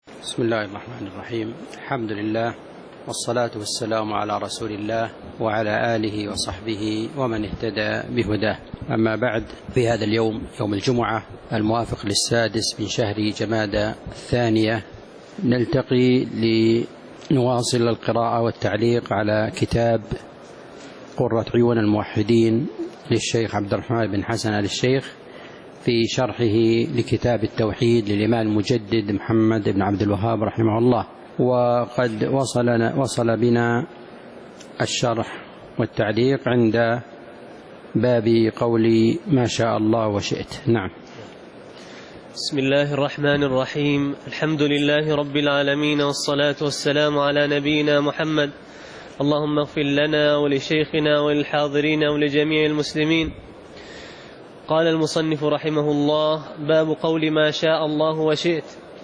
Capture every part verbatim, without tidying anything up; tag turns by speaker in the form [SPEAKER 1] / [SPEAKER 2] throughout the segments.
[SPEAKER 1] بسم الله الرحمن الرحيم. الحمد لله والصلاة والسلام على رسول الله وعلى آله وصحبه ومن اهتدى بهداه. أما بعد، في هذا اليوم يوم الجمعة الموافق للسادس من شهر جمادى الثانية نلتقي لنواصل القراءة والتعليق على كتاب قرة عيون الموحدين للشيخ عبد الرحمن بن حسن آل الشيخ في شرحه لكتاب التوحيد للإمام المجدد محمد بن عبد الوهاب رحمه الله. وقد وصلنا وصل بنا الشرح والتعليق عند باب قول ما شاء الله وشئت. نعم.
[SPEAKER 2] بسم الله الرحمن الرحيم. الحمد لله رب العالمين، والصلاة والسلام على نبينا محمد. اللهم اغفر لنا ولشيخنا وللحاضرين ولجميع المسلمين. قال المصنف رحمه الله: باب قول ما شاء الله وشئت.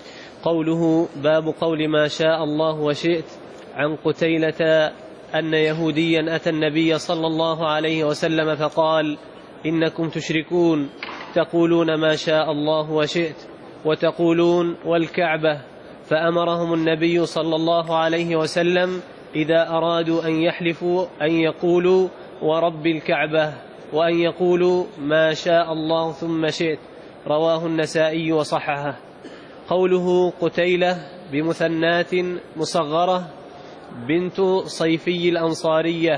[SPEAKER 2] قوله باب قول ما شاء الله وشئت عن قتيلة أن يهوديا أتى النبي صلى الله عليه وسلم فقال: إنكم تشركون تقولون ما شاء الله وشئت وتقولون والكعبة. فأمرهم النبي صلى الله عليه وسلم إذا أرادوا أن يحلفوا أن يقولوا ورب الكعبة، وأن يقولوا ما شاء الله ثم شئت. رواه النسائي وصححه. قوله قتيلة بمثنات مصغرة بنت صيفي الأنصارية،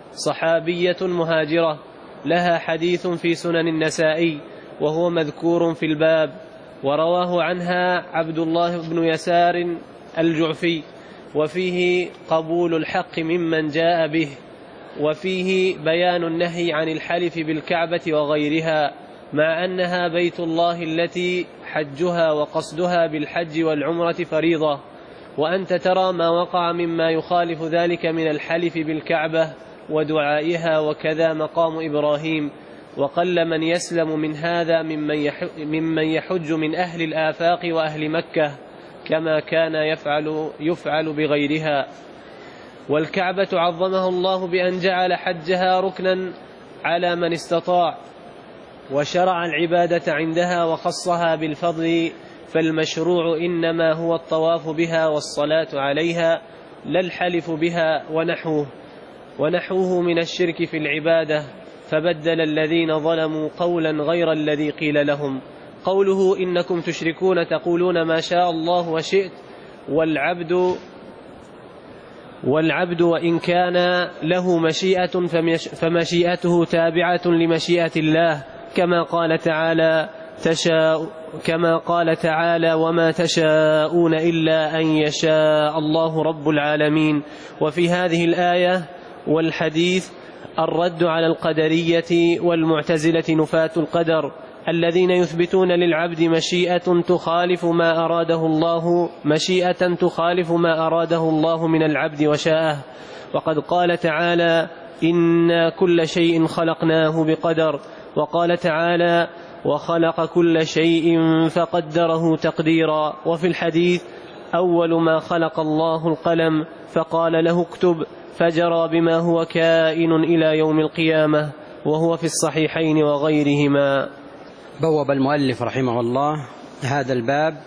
[SPEAKER 2] صحابية مهاجرة، لها حديث في سنن النسائي وهو مذكور في الباب، ورواه عنها عبد الله بن يسار الجعفي، وفيه قبول الحق ممن جاء به، وفيه بيان النهي عن الحلف بالكعبة وغيرها، مع أنها بيت الله التي حجها وقصدها بالحج والعمرة فريضة، وأنت ترى ما وقع مما يخالف ذلك من الحلف بالكعبة ودعائها، وكذا مقام إبراهيم. وقل من يسلم من هذا ممن يحج من أهل الآفاق وأهل مكة، كما كان يفعل, يفعل بغيرها. والكعبة عظمها الله بأن جعل حجها ركنا على من استطاع، وشرع العبادة عندها وخصها بالفضل، فالمشروع إنما هو الطواف بها والصلاة عليها، لا الحلف بها ونحوه ونحوه من الشرك في العبادة. فبدل الذين ظلموا قولا غير الذي قيل لهم. قوله إنكم تشركون تقولون ما شاء الله وشئت، والعبد والعبد وإن كان له مشيئة فمشيئته تابعة لمشيئة الله، كما قال تعالى تشاء كما قال تعالى وما تشاءون إلا أن يشاء الله رب العالمين. وفي هذه الآية والحديث الرد على القدرية والمعتزلة نفاة القدر، الذين يثبتون للعبد مشيئة تخالف ما أراده الله مشيئة تخالف ما أراده الله من العبد وشاءه. وقد قال تعالى إنا كل شيء خلقناه بقدر، وقال تعالى وخلق كل شيء فقدره تقديرا. وفي الحديث أول ما خلق الله القلم فقال له اكتب، فجرى بما هو كائن إلى يوم القيامة، وهو في الصحيحين وغيرهما.
[SPEAKER 1] بوب المؤلف رحمه الله هذا الباب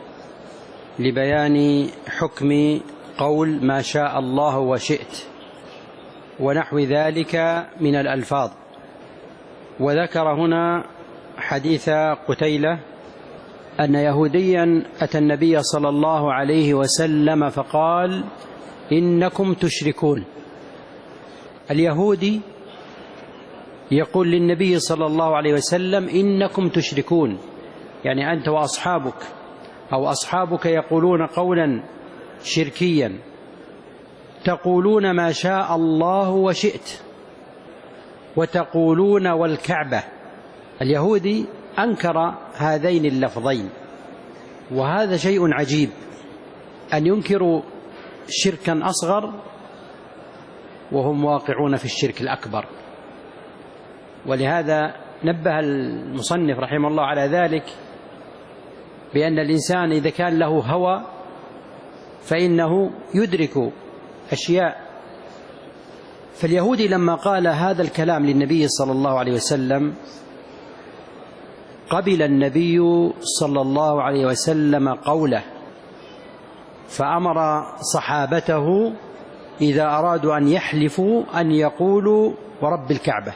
[SPEAKER 1] لبيان حكم قول ما شاء الله وشئت ونحو ذلك من الألفاظ. وذكر هنا حديث قتيلة أن يهوديا أتى النبي صلى الله عليه وسلم فقال إنكم تشركون. اليهودي يقول للنبي صلى الله عليه وسلم إنكم تشركون، يعني أنت وأصحابك أو أصحابك يقولون قولا شركيا، تقولون ما شاء الله وشئت وتقولون والكعبة. اليهودي أنكر هذين اللفظين، وهذا شيء عجيب أن ينكروا شركا أصغر وهم واقعون في الشرك الأكبر. ولهذا نبه المصنف رحمه الله على ذلك، بأن الإنسان إذا كان له هوى فإنه يدرك أشياء. فاليهودي لما قال هذا الكلام للنبي صلى الله عليه وسلم قبل النبي صلى الله عليه وسلم قوله فأمر صحابته إذا أرادوا أن يحلفوا أن يقولوا ورب الكعبة،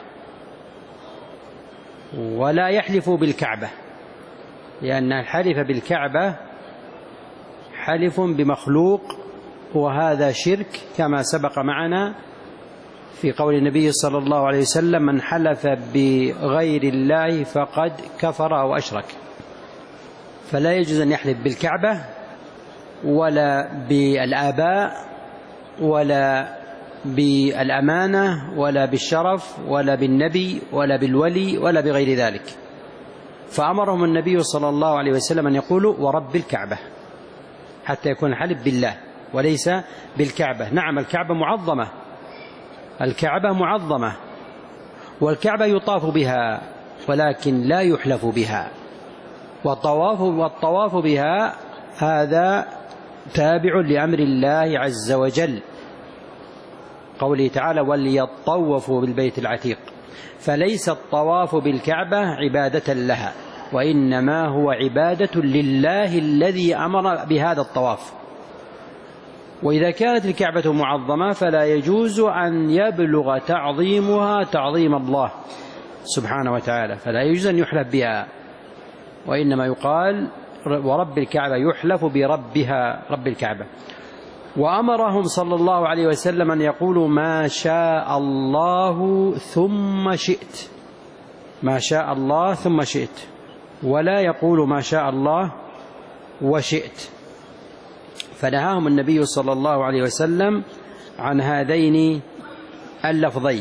[SPEAKER 1] ولا يحلفوا بالكعبة، لأن الحلف بالكعبة حلف بمخلوق، وهذا شرك كما سبق معنا في قول النبي صلى الله عليه وسلم: من حلف بغير الله فقد كفر أو أشرك. فلا يجوز أن يحلف بالكعبة ولا بالآباء ولا بالأمانة ولا بالشرف ولا بالنبي ولا بالولي ولا بغير ذلك. فأمرهم النبي صلى الله عليه وسلم أن يقولوا ورب الكعبة، حتى يكون الحلف بالله وليس بالكعبة. نعم، الكعبة معظمة، الكعبة معظمة، والكعبة يطاف بها ولكن لا يحلف بها، والطواف والطواف بها هذا تابع لأمر الله عز وجل، قوله تعالى: وليطوفوا بالبيت العتيق. فليس الطواف بالكعبة عبادة لها، وإنما هو عبادة لله الذي أمر بهذا الطواف. وإذا كانت الكعبة معظمة فلا يجوز أن يبلغ تعظيمها تعظيم الله سبحانه وتعالى، فلا يجوز أن يحلف بها، وإنما يقال ورب الكعبة، يحلف بربها رب الكعبة. وأمرهم صلى الله عليه وسلم أن يقولوا ما شاء الله ثم شئت، ما شاء الله ثم شئت، ولا يقول ما شاء الله وشئت. فنهاهم النبي صلى الله عليه وسلم عن هذين اللفظين،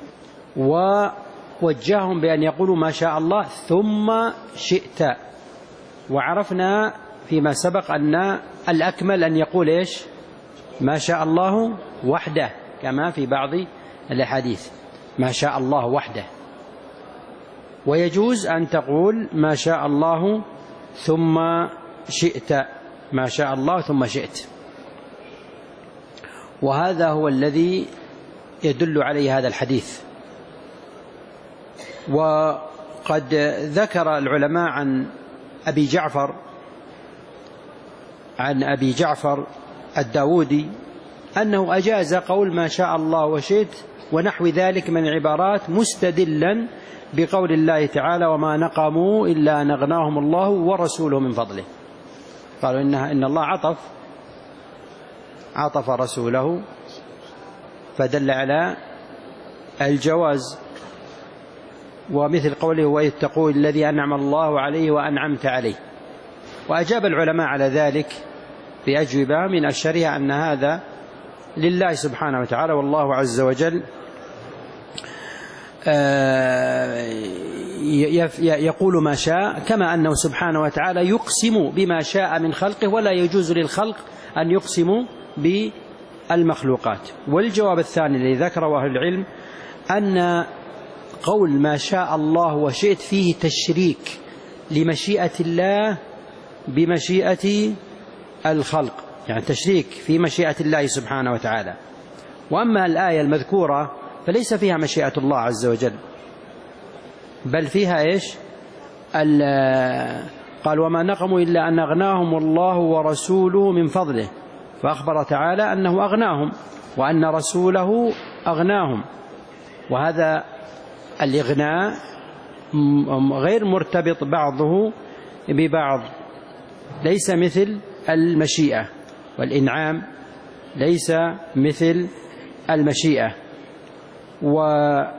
[SPEAKER 1] ووجههم بأن يقولوا ما شاء الله ثم شئت. وعرفنا فيما سبق أن الأكمل أن يقول إيش؟ ما شاء الله وحده، كما في بعض الأحاديث ما شاء الله وحده. ويجوز أن تقول ما شاء الله ثم شئت، ما شاء الله ثم شئت. وهذا هو الذي يدل عليه هذا الحديث. وقد ذكر العلماء عن أبي جعفر عن أبي جعفر الداودي أنه أجاز قول ما شاء الله وشئت ونحو ذلك من العبارات، مستدلا بقول الله تعالى: وما نقموا إلا أن أغناهم الله ورسوله من فضله. قالوا إنها إن الله عطف عطف رسوله، فدل على الجواز. ومثل قوله: وإذ تقول الذي أنعم الله عليه وأنعمت عليه. وأجاب العلماء على ذلك بأجوبة من أشهرها أن هذا لله سبحانه وتعالى، والله عز وجل يقول ما شاء، كما أنه سبحانه وتعالى يقسم بما شاء من خلقه، ولا يجوز للخلق أن يقسموا بالمخلوقات. والجواب الثاني الذي ذكره أهل العلم أن قول ما شاء الله وشئت فيه تشريك لمشيئة الله بمشيئة الخلق، يعني تشريك في مشيئة الله سبحانه وتعالى. وأما الآية المذكورة فليس فيها مشيئة الله عز وجل، بل فيها إيش؟ قال: وما نقموا إلا أن أغناهم الله ورسوله من فضله، فأخبر تعالى أنه أغناهم وأن رسوله أغناهم. وهذا الإغناء غير مرتبط بعضه ببعض، ليس مثل المشيئة، والإنعام ليس مثل المشيئة. وأما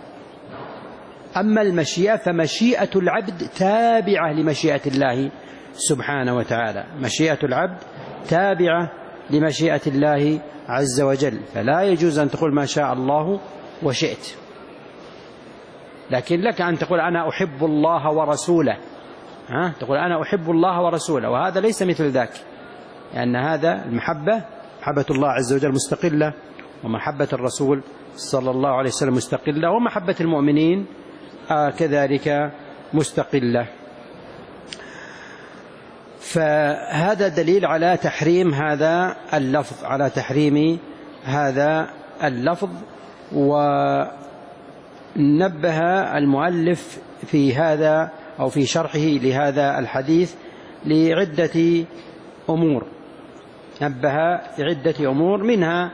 [SPEAKER 1] المشيئة فمشيئة العبد تابعة لمشيئة الله سبحانه وتعالى، مشيئة العبد تابعة لمشيئة الله عز وجل، فلا يجوز أن تقول ما شاء الله وشئت. لكن لك أن تقول أنا أحب الله ورسوله، ها؟ تقول أنا أحب الله ورسوله، وهذا ليس مثل ذاك، لأن هذا المحبة، محبة الله عز وجل مستقلة، ومحبة الرسول صلى الله عليه وسلم مستقلة، ومحبة المؤمنين كذلك مستقلة. فهذا دليل على تحريم هذا اللفظ، على تحريم هذا اللفظ. ونبه المؤلف في هذا أو في شرحه لهذا الحديث لعدة أمور. نبه عدة أمور، منها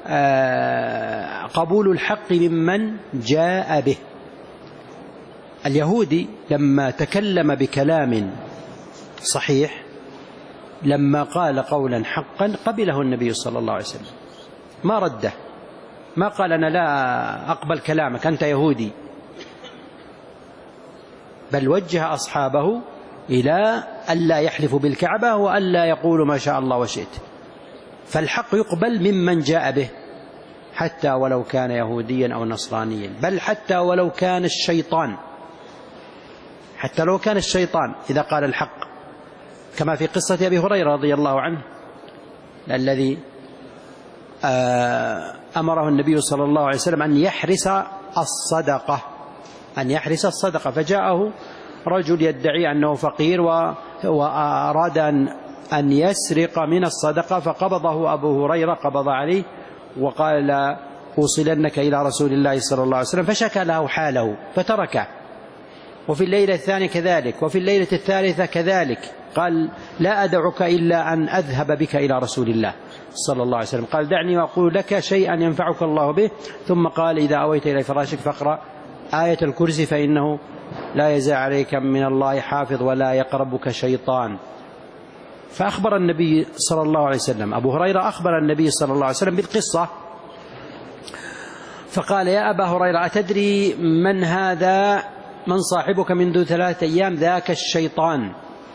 [SPEAKER 1] قبول الحق ممن جاء به. اليهودي لما تكلم بكلام صحيح، لما قال قولا حقا قبله النبي صلى الله عليه وسلم، ما رده، ما قال أنا لا أقبل كلامك أنت يهودي، بل وجه أصحابه إلى ألا يحلفوا بالكعبة وألا يقولوا ما شاء الله وشئت. فالحق يقبل ممن جاء به حتى ولو كان يهوديا أو نصرانيا، بل حتى ولو كان الشيطان، حتى لو كان الشيطان إذا قال الحق، كما في قصة أبي هريرة رضي الله عنه الذي أمره النبي صلى الله عليه وسلم أن يحرس الصدقة، أن يحرس الصدقة، فجاءه رجل يدعي أنه فقير وأراد أن يسرق من الصدقة، فقبضه أبو هريرة، قبض عليه وقال أوصلنك إلى رسول الله صلى الله عليه وسلم، فشكى له حاله فتركه. وفي الليلة الثانية كذلك، وفي الليلة الثالثة كذلك، قال لا أدعك إلا أن أذهب بك إلى رسول الله صلى الله عليه وسلم، قال دعني وأقول لك شيئا ينفعك الله به، ثم قال إذا أويت إلى فراشك فاقرأ آية الكرسي فإنه لا يزال عليك من الله حافظ ولا يقربك شيطان. فأخبر النبي صلى الله عليه وسلم، أبو هريرة أخبر النبي صلى الله عليه وسلم بالقصة، فقال يا أبا هريرة أتدري من هذا، من صاحبك منذ ثلاثة أيام؟ ذاك الشيطان.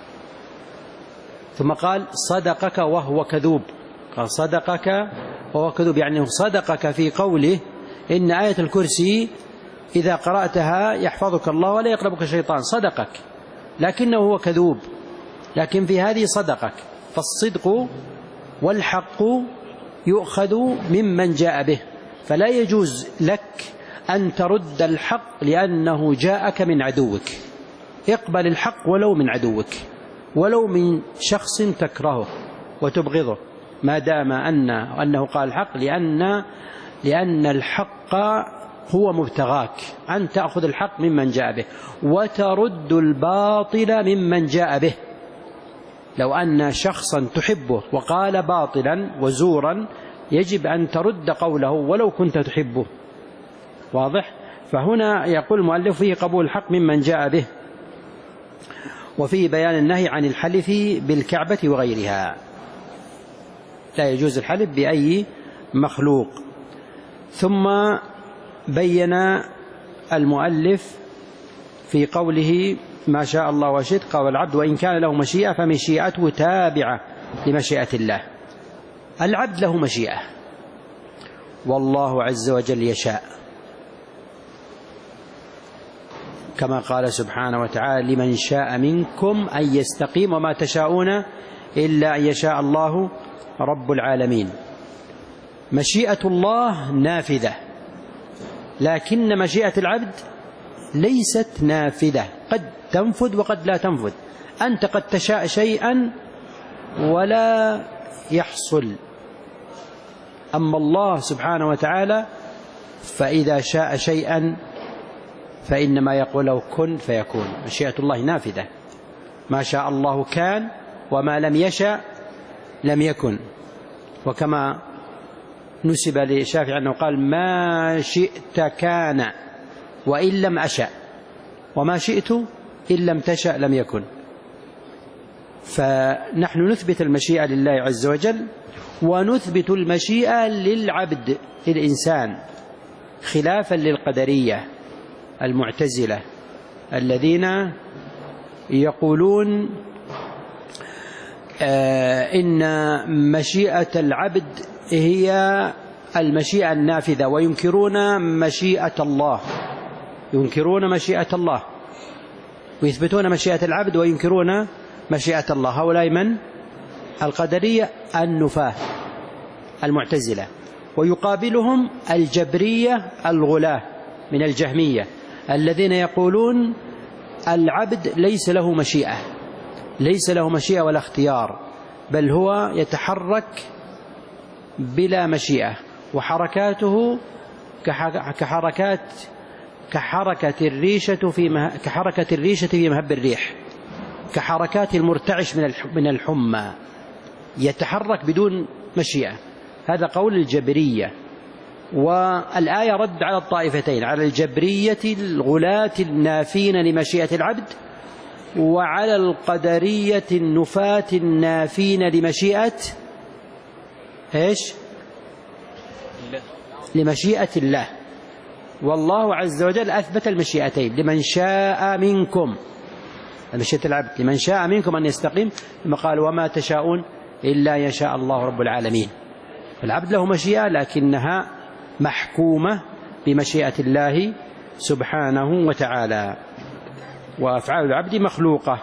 [SPEAKER 1] ثم قال صدقك وهو كذوب، قال صدقك وهو كذوب، يعني صدقك في قوله إن آية الكرسي إذا قرأتها يحفظك الله ولا يقربك شيطان، صدقك، لكنه هو كذوب، لكن في هذه صدقك. فالصدق والحق يؤخذ ممن جاء به، فلا يجوز لك أن ترد الحق لأنه جاءك من عدوك. اقبل الحق ولو من عدوك، ولو من شخص تكرهه وتبغضه، ما دام أن أنه قال الحق، لأن لأن الحق هو مبتغاك، أن تأخذ الحق ممن جاء به وترد الباطل ممن جاء به. لو أن شخصا تحبه وقال باطلا وزورا يجب أن ترد قوله ولو كنت تحبه، واضح؟ فهنا يقول المؤلف فيه قبول الحق ممن جاء به، وفيه بيان النهي عن الحلف بالكعبة وغيرها، لا يجوز الحلف بأي مخلوق. ثم بين المؤلف في قوله ما شاء الله وشئت، قال العبد وإن كان له مشيئة فمشيئته تابعة لمشيئة الله. العبد له مشيئة والله عز وجل يشاء، كما قال سبحانه وتعالى لمن شاء منكم أن يستقيم وما تشاءون إلا أن يشاء الله رب العالمين. مشيئة الله نافذة، لكن مشيئة العبد ليست نافذة، قد تنفذ وقد لا تنفذ. أنت قد تشاء شيئا ولا يحصل، أما الله سبحانه وتعالى فإذا شاء شيئا فإنما يقول له كن فيكون. مشيئة الله نافذة، ما شاء الله كان وما لم يشاء لم يكن. وكما نسب للشافعي أنه قال ما شئت كان وإن لم أشأ، وما شئت إن لم تشأ لم يكن. فنحن نثبت المشيئة لله عز وجل، ونثبت المشيئة للعبد للإنسان، خلافا للقدرية المعتزلة الذين يقولون آه إن مشيئة العبد هي المشيئة النافذة، وينكرون مشيئة الله، ينكرون مشيئة الله ويثبتون مشيئة العبد وينكرون مشيئة الله. هؤلاء من؟ القدرية النفاة المعتزلة. ويقابلهم الجبرية الغلاة من الجهمية الذين يقولون العبد ليس له مشيئة، ليس له مشيئة ولا اختيار، بل هو يتحرك بلا مشيئة، وحركاته كحركات كحركة الريشة في كحركة الريشة في مهب الريح، كحركات المرتعش من من الحمى. يتحرك بدون مشيئة. هذا قول الجبرية. والآية رد على الطائفتين، على الجبرية الغلاة النافين لمشيئة العبد، وعلى القدرية النفاة النافين لمشيئة إيش؟ لمشيئة الله. والله عز وجل أثبت المشيئتين، لمن شاء منكم، مشيئة العبد لمن شاء منكم أن يستقيم، ثم قال وما تشاءون إلا يشاء الله رب العالمين. العبد له مشيئة لكنها محكومة بمشيئة الله سبحانه وتعالى. وأفعال العبد مخلوقة،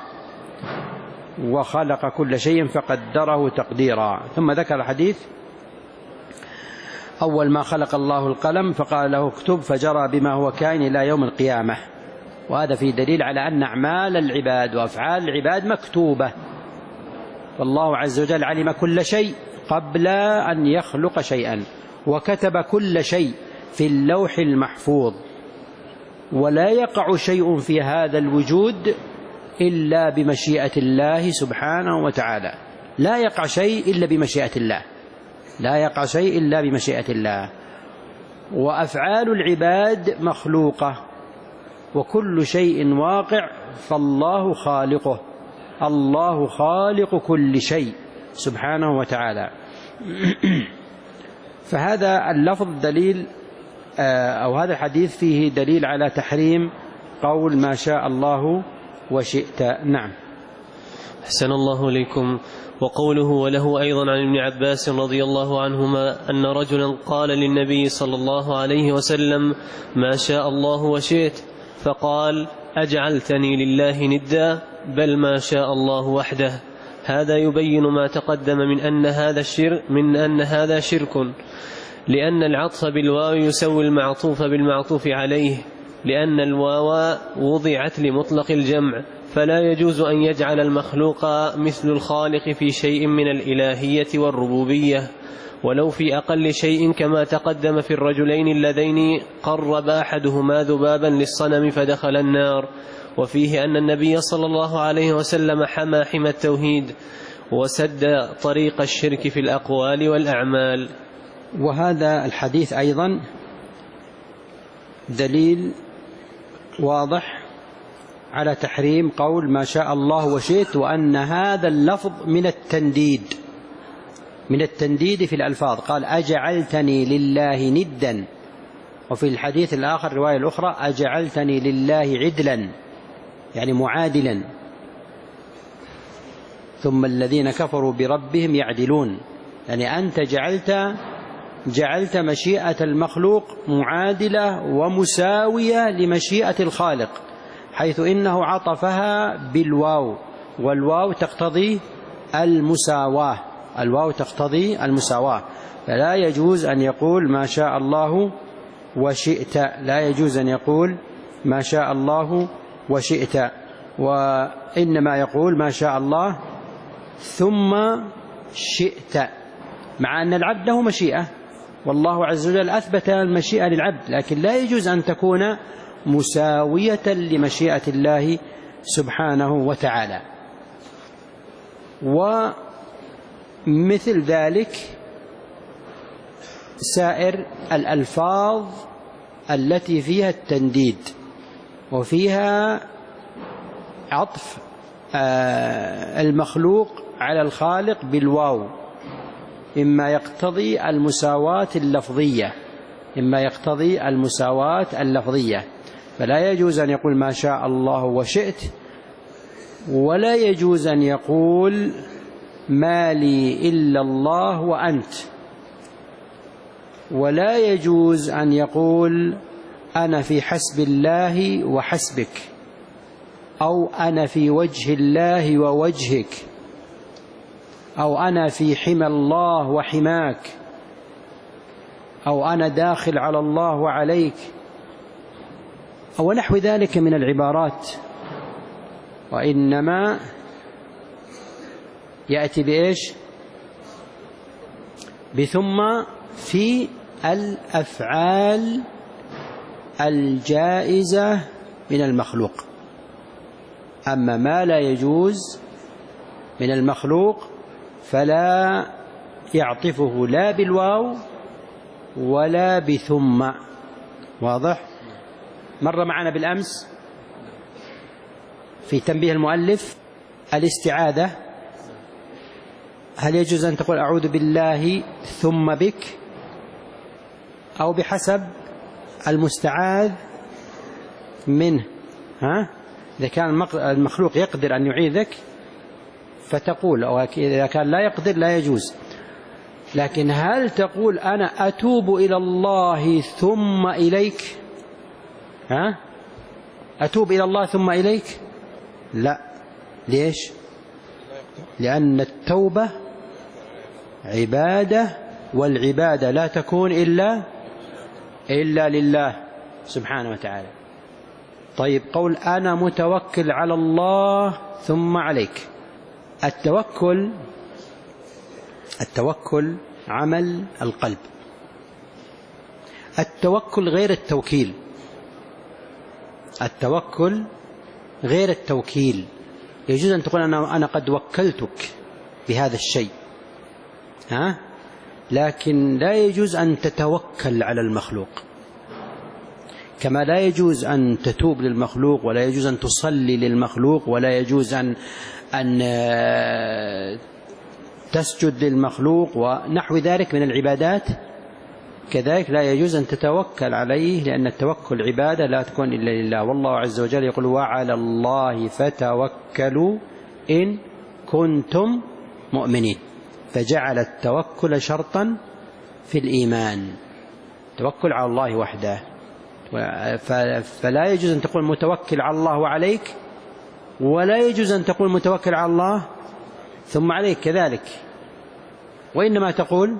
[SPEAKER 1] وخلق كل شيء فقدره تقديرا. ثم ذكر الحديث أول ما خلق الله القلم فقال له اكتب فجرى بما هو كائن إلى يوم القيامة. وهذا فيه دليل على أن أعمال العباد وأفعال العباد مكتوبة، والله عز وجل علم كل شيء قبل أن يخلق شيئا، وكتب كل شيء في اللوح المحفوظ، ولا يقع شيء في هذا الوجود إلا بمشيئة الله سبحانه وتعالى. لا يقع شيء إلا بمشيئة الله، لا يقع شيء إلا بمشيئة الله. وأفعال العباد مخلوقة، وكل شيء واقع فالله خالقه، الله خالق كل شيء سبحانه وتعالى. فهذا اللفظ دليل، أو هذا الحديث فيه دليل على تحريم قول ما شاء الله وشئت. نعم.
[SPEAKER 2] أحسن الله إليكم. وقوله وله أيضا عن ابن عباس رضي الله عنهما أن رجلا قال للنبي صلى الله عليه وسلم ما شاء الله وشئت، فقال أجعلتني لله ندا، بل ما شاء الله وحده. هذا يبين ما تقدم من أن هذا الشرك من أن هذا شرك، لأن العطف بالواو يسوي المعطوف بالمعطوف عليه، لأن الواو وضعت لمطلق الجمع، فلا يجوز أن يجعل المخلوق مثل الخالق في شيء من الإلهية والربوبية، ولو في أقل شيء، كما تقدم في الرجلين اللذين قرب أحدهما ذبابا للصنم فدخل النار. وفيه أن النبي صلى الله عليه وسلم حمى حمى التوحيد وسد طريق الشرك في الأقوال والأعمال.
[SPEAKER 1] وهذا الحديث أيضا دليل واضح على تحريم قول ما شاء الله وشئت، وأن هذا اللفظ من التنديد، من التنديد في الألفاظ. قال أجعلتني لله ندا، وفي الحديث الآخر الرواية الأخرى أجعلتني لله عدلا، يعني معادلا. ثم الذين كفروا بربهم يعدلون، يعني أنت جعلت جعلت مشيئة المخلوق معادلة ومساوية لمشيئة الخالق، حيث إنه عطفها بالواو، والواو تقتضي المساواة، الواو تقتضي المساواة. فلا يجوز أن يقول ما شاء الله وشئت، لا يجوز أن يقول ما شاء الله وشئت، وإنما يقول ما شاء الله ثم شئت، مع أن العبد له مشيئة، والله عز وجل أثبت المشيئة للعبد، لكن لا يجوز أن تكون مساوية لمشيئة الله سبحانه وتعالى. ومثل ذلك سائر الألفاظ التي فيها التنديد وفيها عطف المخلوق على الخالق بالواو، إما يقتضي المساواة اللفظية إما يقتضي المساواة اللفظية فلا يجوز أن يقول ما شاء الله وشئت، ولا يجوز أن يقول ما لي إلا الله وأنت، ولا يجوز أن يقول أنا في حسب الله وحسبك، أو أنا في وجه الله ووجهك، أو أنا في حمى الله وحماك، أو أنا داخل على الله وعليك، أو نحو ذلك من العبارات. وإنما يأتي بإيش؟ بثم في الأفعال الجائزة من المخلوق. أما ما لا يجوز من المخلوق فلا يعطفه لا بالواو ولا بثم. واضح؟ مر معنا بالأمس في تنبيه المؤلف الاستعاذة، هل يجوز أن تقول أعوذ بالله ثم بك، أو بحسب المستعاذ منه؟ ها؟ إذا كان المخلوق يقدر أن يعيذك فتقول، أو إذا كان لا يقدر لا يجوز. لكن هل تقول أنا أتوب إلى الله ثم إليك؟ ها؟ أتوب إلى الله ثم إليك؟ لا. ليش؟ لأن التوبة عبادة، والعبادة لا تكون إلا إلا لله سبحانه وتعالى. طيب، قول أنا متوكل على الله ثم عليك. التوكل التوكل عمل القلب. التوكل غير التوكيل. التوكل غير التوكيل. يجوز أن تقول أنا أنا قد وكلتك بهذا الشيء، ها؟ لكن لا يجوز أن تتوكل على المخلوق، كما لا يجوز أن تتوب للمخلوق، ولا يجوز أن تصلي للمخلوق، ولا يجوز أن أن تسجد للمخلوق ونحو ذلك من العبادات. كذلك لا يجوز أن تتوكل عليه، لأن التوكل عبادة لا تكون إلا لله. والله عز وجل يقول وعلى الله فتوكلوا إن كنتم مؤمنين، فجعل التوكل شرطا في الإيمان، توكل على الله وحده. فلا يجوز أن تقول متوكل على الله وعليك، ولا يجوز أن تقول متوكل على الله ثم عليك كذلك، وإنما تقول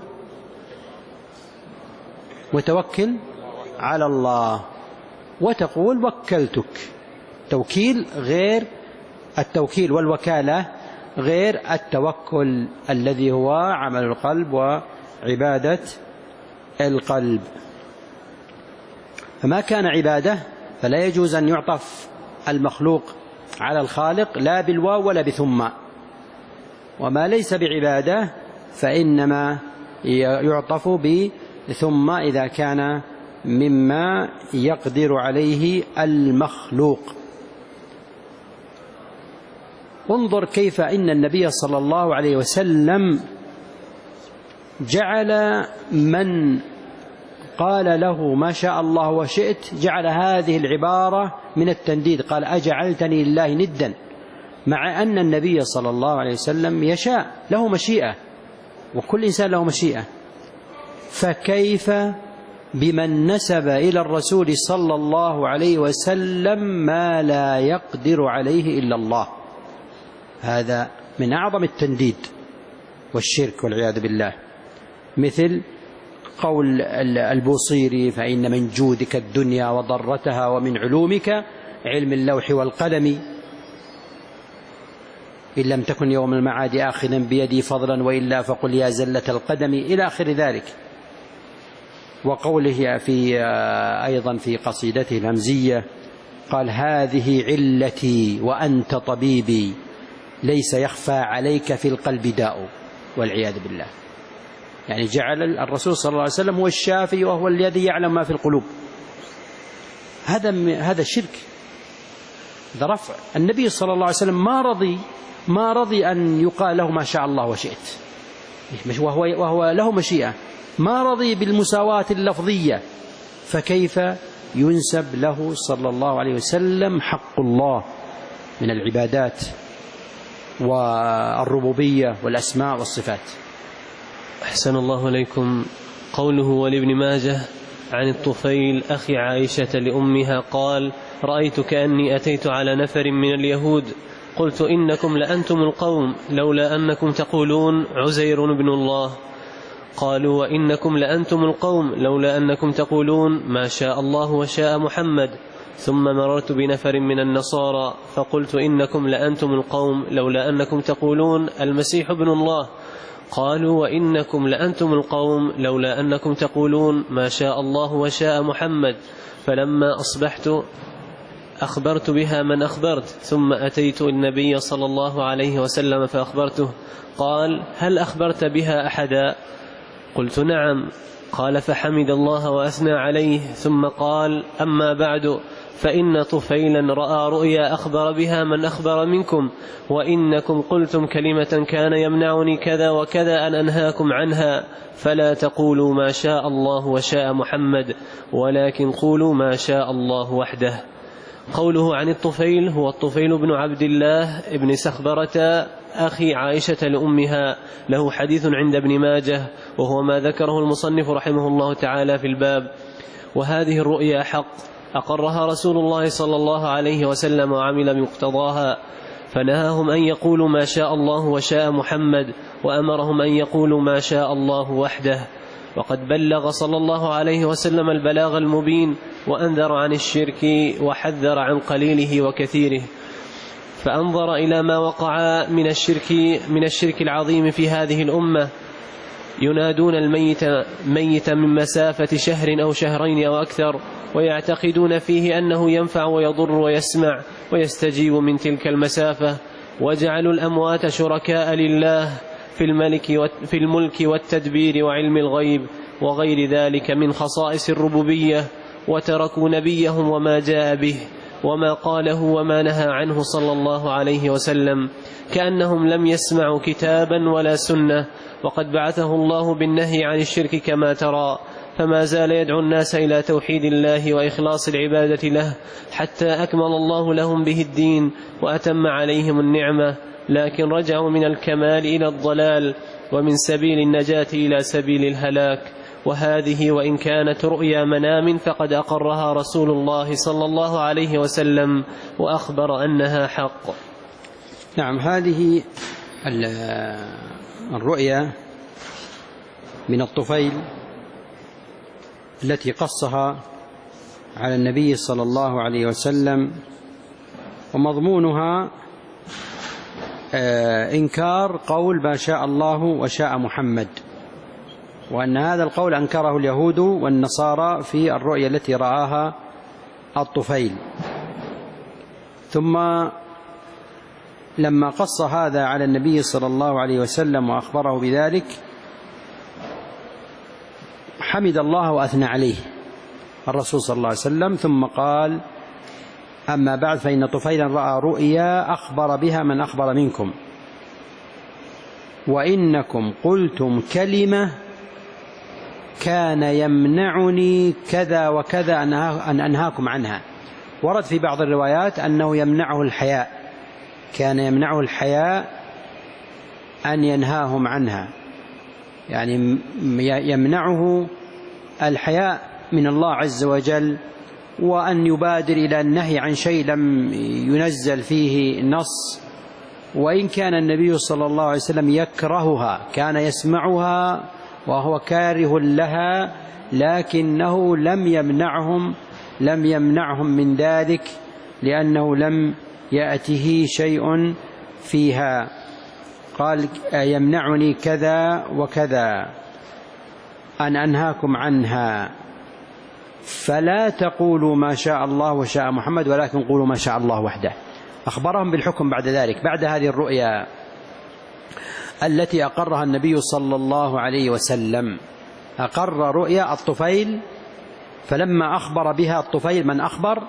[SPEAKER 1] متوكل على الله، وتقول وكلتك. توكيل غير التوكيل والوكالة غير التوكل الذي هو عمل القلب وعبادة القلب. فما كان عبادة فلا يجوز أن يعطف المخلوق على الخالق لا بالواو ولا بثم، وما ليس بعبادة فإنما يعطف بثم إذا كان مما يقدر عليه المخلوق. انظر كيف إن النبي صلى الله عليه وسلم جعل من قال له ما شاء الله وشئت، جعل هذه العبارة من التنديد، قال أجعلتني لله ندا، مع أن النبي صلى الله عليه وسلم يشاء، له مشيئة، وكل إنسان له مشيئة. فكيف بمن نسب إلى الرسول صلى الله عليه وسلم ما لا يقدر عليه إلا الله؟ هذا من أعظم التنديد والشرك والعياذ بالله. مثل قول البوصيري فإن من جودك الدنيا وضرتها ومن علومك علم اللوح والقلم، إن لم تكن يوم المعاد آخذا بيدي فضلا وإلا فقل يا زلة القدم، إلى آخر ذلك. وقوله في أيضا في قصيدته الهمزية قال هذه علتي وأنت طبيبي ليس يخفى عليك في القلب داء، والعياذ بالله. يعني جعل الرسول صلى الله عليه وسلم هو الشافي وهو الذي يعلم ما في القلوب. هذا هذا شرك، هذا رفع. النبي صلى الله عليه وسلم ما رضي ما رضي أن يقال له ما شاء الله وشئت، وهو وهو له مشيئة، ما رضي بالمساواة اللفظية، فكيف ينسب له صلى الله عليه وسلم حق الله من العبادات والربوبية والأسماء والصفات؟
[SPEAKER 2] أحسن الله إليكم. قوله ولابن ماجه عن الطفيل أخي عائشة لأمها قال رأيت كأني أتيت على نفر من اليهود قلت إنكم لأنتم القوم لولا أنكم تقولون عزير بن الله، قالوا وإنكم لأنتم القوم لولا أنكم تقولون ما شاء الله وشاء محمد، ثم مررت بنفر من النصارى فقلت إنكم لأنتم القوم لولا أنكم تقولون المسيح ابن الله، قالوا وإنكم لأنتم القوم لولا أنكم تقولون ما شاء الله وشاء محمد، فلما أصبحت أخبرت بها من أخبرت، ثم أتيت النبي صلى الله عليه وسلم فأخبرته. قال: هل أخبرت بها أحدا؟ قلت: نعم. قال: فحمد الله وأثنى عليه، ثم قال: أما بعد، فإن طفيلا رأى رؤيا أخبر بها من أخبر منكم، وإنكم قلتم كلمة كان يمنعني كذا وكذا أن أنهاكم عنها، فلا تقولوا ما شاء الله وشاء محمد، ولكن قولوا ما شاء الله وحده. قوله عن الطفيل هو الطفيل بن عبد الله ابن سخبرة أخي عائشة لأمها، له حديث عند ابن ماجه، وهو ما ذكره المصنف رحمه الله تعالى في الباب. وهذه الرؤيا حق أقرها رسول الله صلى الله عليه وسلم وعمل بمقتضاها، فنهاهم أن يقولوا ما شاء الله وشاء محمد، وأمرهم أن يقولوا ما شاء الله وحده. وقد بلغ صلى الله عليه وسلم البلاغ المبين، وأنذر عن الشرك وحذر عن قليله وكثيره، فأنظر إلى ما وقع من الشرك من الشرك العظيم في هذه الأمة، ينادون الميت ميت من مسافة شهر أو شهرين أو أكثر، ويعتقدون فيه أنه ينفع ويضر ويسمع ويستجيب من تلك المسافة، وجعلوا الأموات شركاء لله في الملك في الملك والتدبير وعلم الغيب وغير ذلك من خصائص الربوبية، وتركوا نبيهم وما جاء به وما قاله وما نهى عنه صلى الله عليه وسلم، كأنهم لم يسمعوا كتابا ولا سنة، وقد بعثه الله بالنهي عن الشرك كما ترى، فما زال يدعو الناس إلى توحيد الله وإخلاص العبادة له، حتى أكمل الله لهم به الدين وأتم عليهم النعمة، لكن رجعوا من الكمال إلى الضلال، ومن سبيل النجاة إلى سبيل الهلاك. وهذه وإن كانت رؤيا منام فقد أقرها رسول الله صلى الله عليه وسلم وأخبر أنها حق.
[SPEAKER 1] نعم، هذه الرؤيا من الطفيل التي قصها على النبي صلى الله عليه وسلم، ومضمونها إنكار قول ما شاء الله وشاء محمد، وأن هذا القول أنكره اليهود والنصارى في الرؤيا التي رآها الطفيل. ثم لما قص هذا على النبي صلى الله عليه وسلم وأخبره بذلك حمد الله وأثنى عليه الرسول صلى الله عليه وسلم، ثم قال: أما بعد، فإن طفيلا رأى رؤيا أخبر بها من أخبر منكم، وإنكم قلتم كلمة كان يمنعني كذا وكذا أن أنهاكم عنها. ورد في بعض الروايات أنه يمنعه الحياء، كان يمنعه الحياء أن ينهاهم عنها، يعني يمنعه الحياء من الله عز وجل، وأن يبادر إلى النهي عن شيء لم ينزل فيه نص. وإن كان النبي صلى الله عليه وسلم يكرهها، كان يسمعها وهو كاره لها، لكنه لم يمنعهم لم يمنعهم من ذلك، لأنه لم يأته شيء فيها. قال: يمنعني كذا وكذا أن أنهاكم عنها، فلا تقولوا ما شاء الله وشاء محمد، ولكن قولوا ما شاء الله وحده. أخبرهم بالحكم بعد ذلك، بعد هذه الرؤيا التي أقرها النبي صلى الله عليه وسلم. أقر رؤيا الطفيل، فلما أخبر بها الطفيل من أخبر،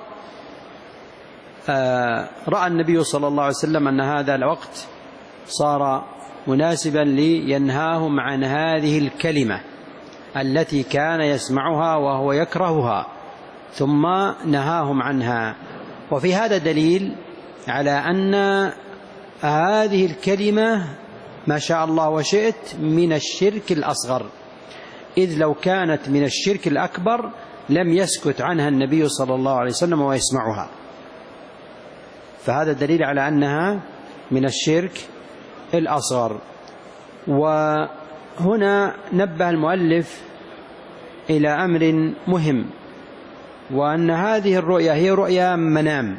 [SPEAKER 1] رأى النبي صلى الله عليه وسلم أن هذا الوقت صار مناسبا لينهاهم عن هذه الكلمة التي كان يسمعها وهو يكرهها، ثم نهاهم عنها. وفي هذا دليل على أن هذه الكلمة ما شاء الله وشئت من الشرك الأصغر، إذ لو كانت من الشرك الأكبر لم يسكت عنها النبي صلى الله عليه وسلم ويسمعها، فهذا دليل على أنها من الشرك الأصغر. وهنا نبه المؤلف إلى أمر مهم، وأن هذه الرؤيا هي رؤيا منام.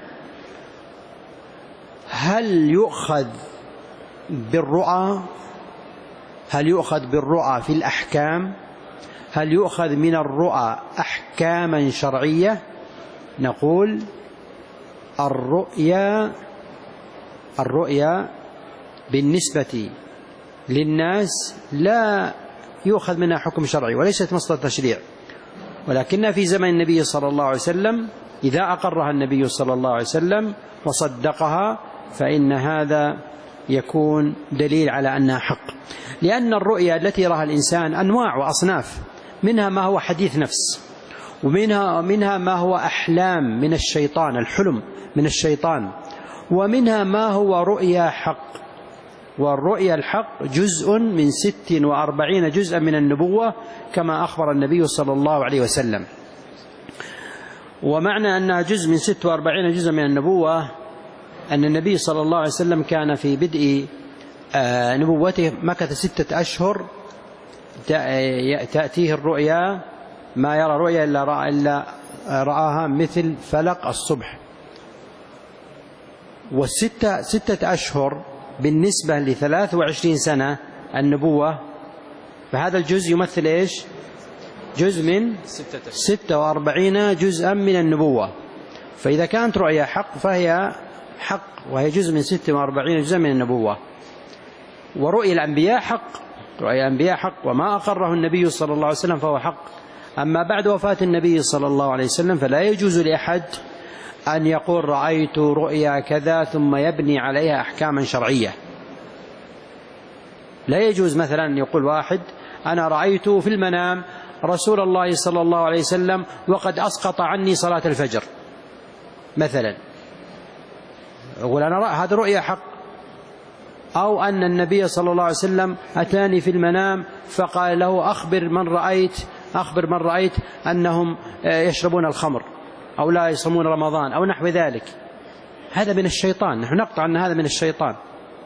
[SPEAKER 1] هل يؤخذ بالرؤى؟ هل يؤخذ بالرؤى في الأحكام؟ هل يؤخذ من الرؤى أحكاما شرعية؟ نقول الرؤيا الرؤيا بالنسبة للناس لا يؤخذ منها حكم شرعي وليست مصدر تشريع، ولكن في زمن النبي صلى الله عليه وسلم إذا أقرها النبي صلى الله عليه وسلم وصدقها فإن هذا يكون دليل على أنها حق، لأن الرؤيا التي يراها الإنسان أنواع وأصناف، منها ما هو حديث نفس، ومنها منها ما هو أحلام من الشيطان، الحلم من الشيطان، ومنها ما هو رؤيا حق. والرؤيا الحق جزء من ست وأربعين جزءا من النبوة كما أخبر النبي صلى الله عليه وسلم. ومعنى أنها جزء من ست وأربعين جزءا من النبوة أن النبي صلى الله عليه وسلم كان في بدء نبوته مكث ستة أشهر تأتيه الرؤيا، ما يرى رؤيا إلا رأى إلا رآها مثل فلق الصبح. والستة ستة أشهر بالنسبة لثلاث وعشرين سنة النبوة، فهذا الجزء يمثل إيش؟ جزء من ستة وأربعين جزءا من النبوة. فإذا كانت رؤيا حق فهي حق، وهي جزء من ستة وأربعين جزءا من النبوة. ورؤيا الأنبياء حق، رؤيا الأنبياء حق، وما أقره النبي صلى الله عليه وسلم فهو حق. أما بعد وفاة النبي صلى الله عليه وسلم فلا يجوز لأحد أن يقول رأيت رؤيا كذا ثم يبني عليها أحكاما شرعية. لا يجوز مثلا أن يقول واحد أنا رأيت في المنام رسول الله صلى الله عليه وسلم وقد أسقط عني صلاة الفجر مثلا، يقول أنا رأى هذا رؤيا حق. أو أن النبي صلى الله عليه وسلم أتاني في المنام فقال له أخبر من رأيت أخبر من رأيت أنهم يشربون الخمر أو لا يصومون رمضان أو نحو ذلك. هذا من الشيطان، نحن نقطع أن هذا من الشيطان،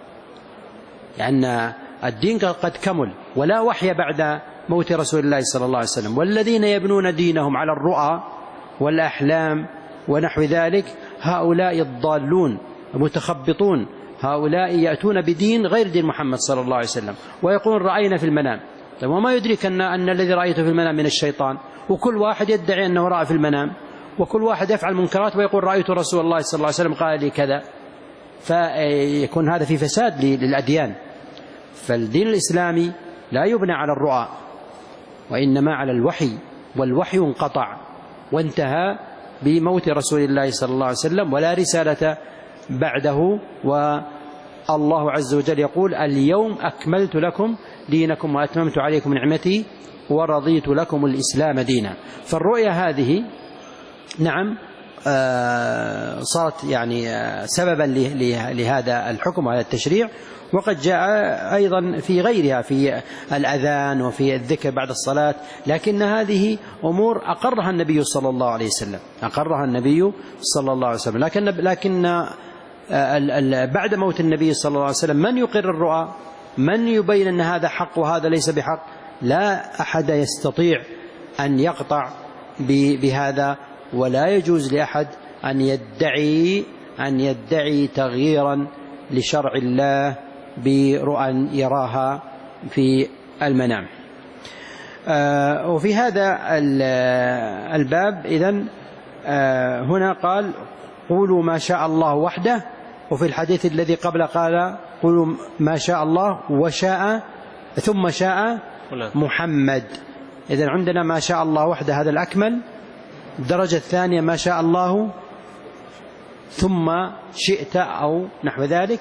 [SPEAKER 1] لأن الدين قد كمل ولا وحي بعد موت رسول الله صلى الله عليه وسلم. والذين يبنون دينهم على الرؤى والأحلام ونحو ذلك هؤلاء الضالون المتخبطون، هؤلاء يأتون بدين غير دين محمد صلى الله عليه وسلم ويقولون رأينا في المنام. طيب وما يدرك أن, أن الذي رأيته في المنام من الشيطان؟ وكل واحد يدعي أنه رأى في المنام، وكل واحد يفعل منكرات ويقول رأيت رسول الله صلى الله عليه وسلم قال لي كذا، فيكون هذا في فساد للأديان. فالدين الإسلامي لا يبنى على الرؤى وإنما على الوحي، والوحي انقطع وانتهى بموت رسول الله صلى الله عليه وسلم ولا رسالة بعده. والله عز وجل يقول اليوم أكملت لكم دينكم وأتممت عليكم نعمتي ورضيت لكم الإسلام دينا. فالرؤيا هذه نعم صارت يعني سببا لهذا الحكم وهذا التشريع، وقد جاء أيضا في غيرها في الأذان وفي الذكر بعد الصلاة، لكن هذه أمور أقرها النبي صلى الله عليه وسلم أقرها النبي صلى الله عليه وسلم لكن لكن بعد موت النبي صلى الله عليه وسلم من يقر الرؤى؟ من يبين أن هذا حق وهذا ليس بحق؟ لا أحد يستطيع أن يقطع بهذا، ولا يجوز لأحد أن يدعي أن يدعي تغييرا لشرع الله برؤى يراها في المنام. آه وفي هذا الباب إذن آه هنا قال قولوا ما شاء الله وحده، وفي الحديث الذي قبل قال قولوا ما شاء الله وشاء ثم شاء محمد. إذن عندنا ما شاء الله وحده هذا الأكمل. الدرجة الثانية ما شاء الله ثم شئت أو نحو ذلك.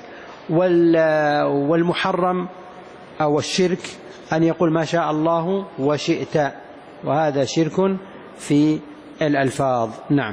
[SPEAKER 1] والمحرم أو الشرك أن يقول ما شاء الله وشئت، وهذا شرك في الألفاظ. نعم.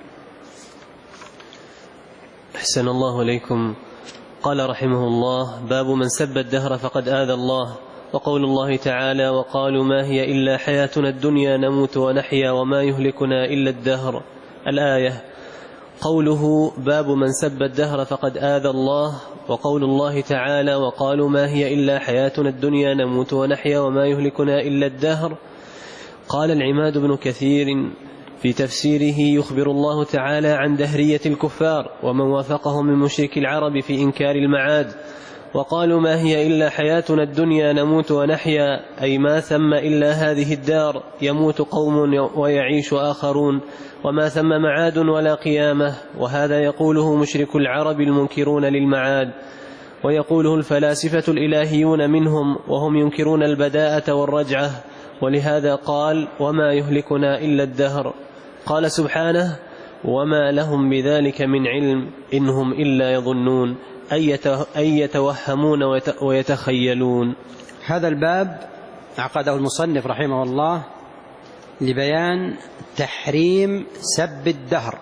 [SPEAKER 2] أحسن الله إليكم. قال رحمه الله باب من سب الدهر فقد آذى الله. وقول الله تعالى وقالوا ما هي إلا حياتنا الدنيا نموت ونحيا وما يهلكنا إلا الدهر، الآية. قوله باب من سب الدهر فقد آذى الله، وقول الله تعالى وقالوا ما هي إلا حياتنا الدنيا نموت ونحيا وما يهلكنا إلا الدهر. قال العماد بن كثير في تفسيره يخبر الله تعالى عن دهرية الكفار ومن وافقهم من مشرك العرب في إنكار المعاد، وقالوا ما هي إلا حياتنا الدنيا نموت ونحيا، أي ما ثم إلا هذه الدار، يموت قوم ويعيش آخرون، وما ثم معاد ولا قيامة. وهذا يقوله مشرك العرب المنكرون للمعاد، ويقوله الفلاسفة الإلهيون منهم وهم ينكرون البداءة والرجعة. ولهذا قال وما يهلكنا إلا الدهر. قال سبحانه وما لهم بذلك من علم إنهم إلا يظنون، أي يتوهمون ويتخيلون.
[SPEAKER 1] هذا الباب عقده المصنف رحمه الله لبيان تحريم سب الدهر،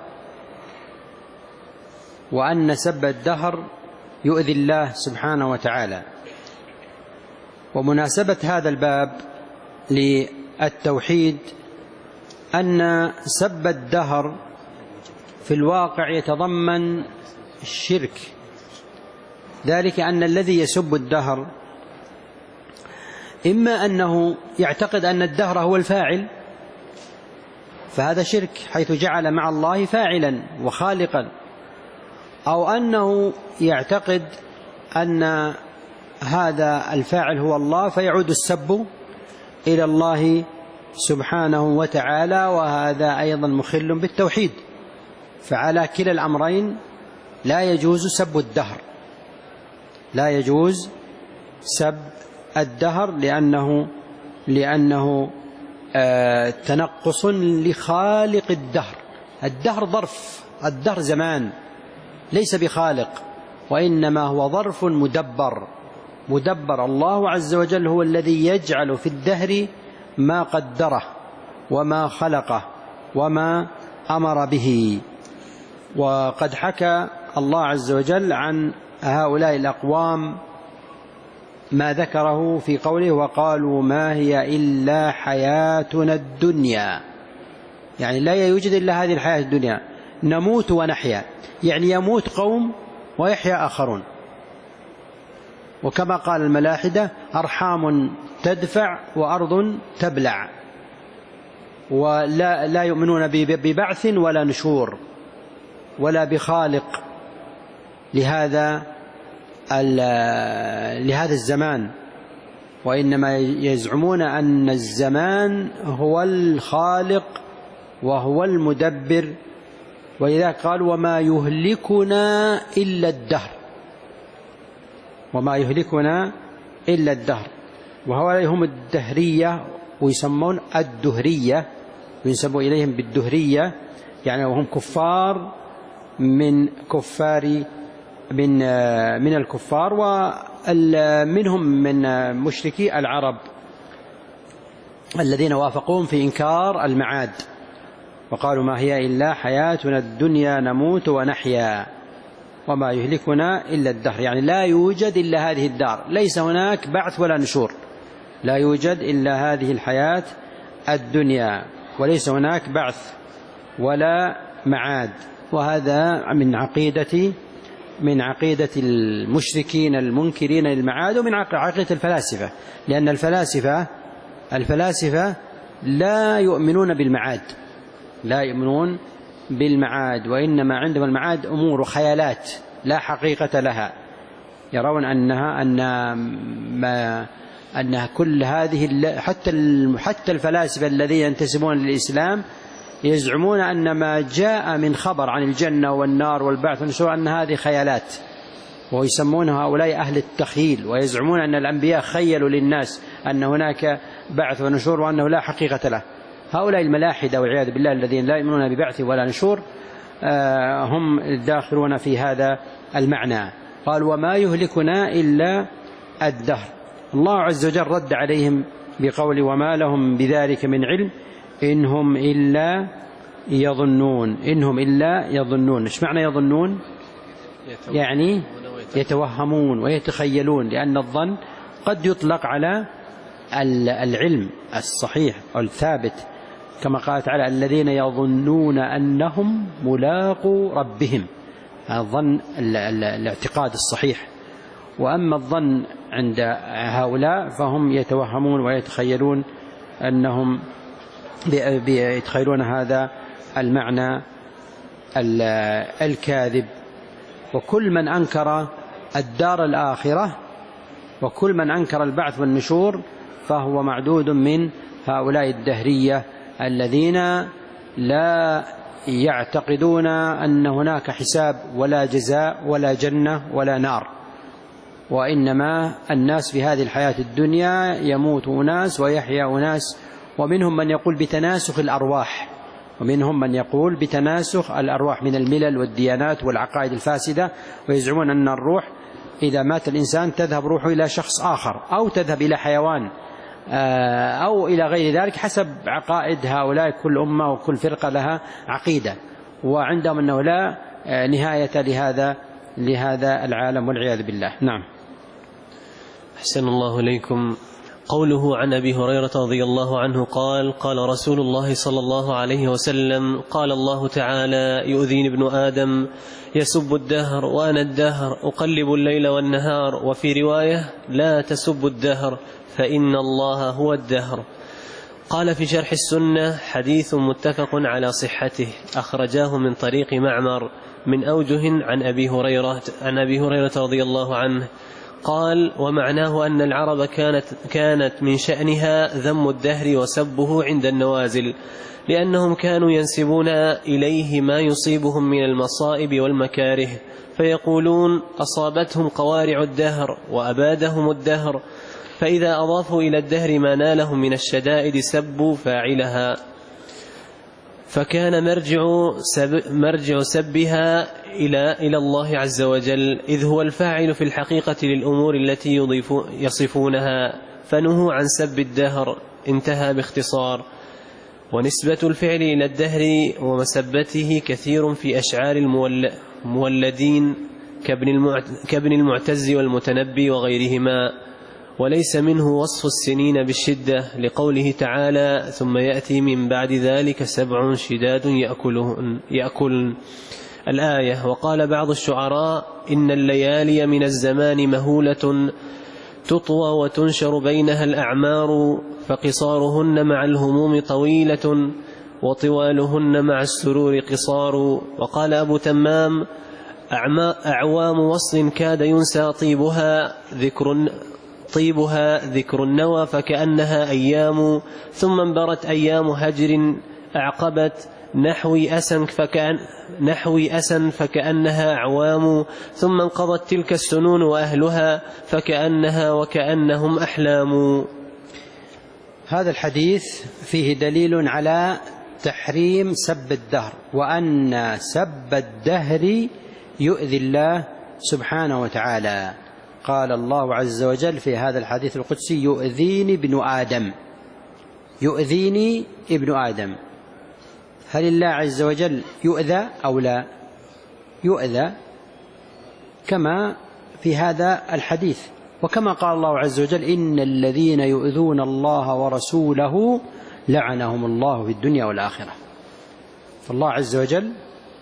[SPEAKER 1] وأن سب الدهر يؤذي الله سبحانه وتعالى. ومناسبة هذا الباب للتوحيد أن سب الدهر في الواقع يتضمن الشرك، ذلك أن الذي يسب الدهر إما أنه يعتقد أن الدهر هو الفاعل، فهذا شرك حيث جعل مع الله فاعلا وخالقا، أو أنه يعتقد أن هذا الفاعل هو الله فيعود السب إلى الله سبحانه وتعالى، وهذا أيضا مخل بالتوحيد. فعلى كلا الأمرين لا يجوز سب الدهر، لا يجوز سب الدهر لأنه لأنه آه تنقص لخالق الدهر. الدهر ظرف، الدهر زمان، ليس بخالق، وإنما هو ظرف مدبر مدبر الله عز وجل هو الذي يجعل في الدهر ما قدره وما خلقه وما أمر به. وقد حكى الله عز وجل عن هؤلاء الأقوام ما ذكره في قوله وقالوا ما هي إلا حياتنا الدنيا، يعني لا يوجد إلا هذه الحياة الدنيا، نموت ونحيا، يعني يموت قوم ويحيا آخرون. وكما قال الملاحدة أرحام تدفع وأرض تبلع، ولا لا يؤمنون ببعث ولا نشور ولا بخالق لهذا لهذا الزمان، وإنما يزعمون أن الزمان هو الخالق وهو المدبر. وإذا قال وما يهلكنا إلا الدهر، وما يهلكنا إلا الدهر، وهؤلاء هم الدهرية ويسمون الدهرية، وينسبوا إليهم بالدهرية، يعني وهم كفار من كفار من من الكفار، ومنهم من مشركي العرب الذين وافقوهم في إنكار المعاد، وقالوا ما هي إلا حياتنا الدنيا نموت ونحيا وما يهلكنا إلا الدهر، يعني لا يوجد إلا هذه الدار، ليس هناك بعث ولا نشور، لا يوجد إلا هذه الحياة الدنيا، وليس هناك بعث ولا معاد. وهذا من عقيدة من عقيدة المشركين المنكرين للمعاد، ومن عقيدة الفلاسفة، لأن الفلاسفة الفلاسفة لا يؤمنون بالمعاد، لا يؤمنون بالمعاد، وإنما عندهم المعاد أمور وخيالات لا حقيقة لها. يرون أنها أن ما أنها كل هذه حتى حتى الفلاسفة الذين ينتسبون للإسلام يزعمون أن ما جاء من خبر عن الجنة والنار والبعث والنشور أن هذه خيالات، ويسمون هؤلاء أهل التخيل، ويزعمون أن الأنبياء خيلوا للناس أن هناك بعث ونشور وأنه لا حقيقة له. هؤلاء الملاحدة والعياذ بالله الذين لا يؤمنون ببعث ولا نشور هم داخلون في هذا المعنى. قال وما يهلكنا إلا الدهر. الله عز وجل رد عليهم بقول وما لهم بذلك من علم إنهم إلا يظنون. إنهم إلا يظنون. إيش معنى يظنون؟ يعني يتوهمون ويتخيلون، لأن الظن قد يطلق على العلم الصحيح أو الثابت، كما قال تعالى الذين يظنون أنهم ملاقو ربهم، الظن الاعتقاد الصحيح. وأما الظن عند هؤلاء فهم يتوهمون ويتخيلون أنهم يتخيلون هذا المعنى الكاذب. وكل من أنكر الدار الآخرة، وكل من أنكر البعث والنشور فهو معدود من هؤلاء الدهرية الذين لا يعتقدون أن هناك حساب ولا جزاء ولا جنة ولا نار، وإنما الناس في هذه الحياة الدنيا يموت أناس ويحيا أناس، ومنهم من يقول بتناسخ الأرواح، ومنهم من يقول بتناسخ الأرواح من الملل والديانات والعقائد الفاسدة، ويزعمون أن الروح إذا مات الإنسان تذهب روحه إلى شخص آخر أو تذهب إلى حيوان أو إلى غير ذلك حسب عقائد هؤلاء. كل أمة وكل فرقة لها عقيدة، وعندهم أنه لا نهاية لهذا لهذا العالم والعياذ بالله. نعم.
[SPEAKER 2] أحسن الله إليكم. قوله عن أبي هريرة رضي الله عنه قال: قال رسول الله صلى الله عليه وسلم: قال الله تعالى: يؤذيني ابن آدم يسب الدهر وأنا الدهر أقلب الليل والنهار، وفي رواية: لا تسب الدهر فإن الله هو الدهر. قال في شرح السنة: حديث متفق على صحته، أخرجاه من طريق معمر من أوجه عن أبي هريرة عن أبي هريرة رضي الله عنه قال: ومعناه أن العرب كانت كانت من شأنها ذم الدهر وسبه عند النوازل، لأنهم كانوا ينسبون إليه ما يصيبهم من المصائب والمكاره، فيقولون: أصابتهم قوارع الدهر وأبادهم الدهر، فإذا أضافوا إلى الدهر ما نالهم من الشدائد سبوا فاعلها، فكان مرجع, سب مرجع سبها إلى, إلى الله عز وجل، إذ هو الفاعل في الحقيقة للأمور التي يضيف يصفونها، فنهوا عن سب الدهر. انتهى باختصار. ونسبة الفعل إلى الدهر ومسبته كثير في أشعار المولدين كابن المعتز والمتنبي وغيرهما، وليس منه وصف السنين بالشدة، لقوله تعالى: ثم يأتي من بعد ذلك سبع شداد يأكلن, يأكلن الآية. وقال بعض الشعراء: إن الليالي من الزمان مهولة تطوى وتنشر بينها الأعمار، فقصارهن مع الهموم طويلة وطوالهن مع السرور قصار. وقال أبو تمام: أعوام وصل كاد ينسى طيبها ذكر طيبها ذكر النوى فكأنها أيام، ثم انبرت أيام هجر أعقبت نحوي أسن فكأن نحوي أسن فكأنها أعوام، ثم انقضت تلك السنون وأهلها فكأنها وكأنهم أحلام.
[SPEAKER 1] هذا الحديث فيه دليل على تحريم سب الدهر، وأن سب الدهر يؤذي الله سبحانه وتعالى. قال الله عز وجل في هذا الحديث القدسي: يؤذيني ابن آدم، يؤذيني ابن آدم. هل الله عز وجل يؤذى أو لا؟ يؤذى كما في هذا الحديث، وكما قال الله عز وجل: إن الذين يؤذون الله ورسوله لعنهم الله في الدنيا والآخرة. فالله عز وجل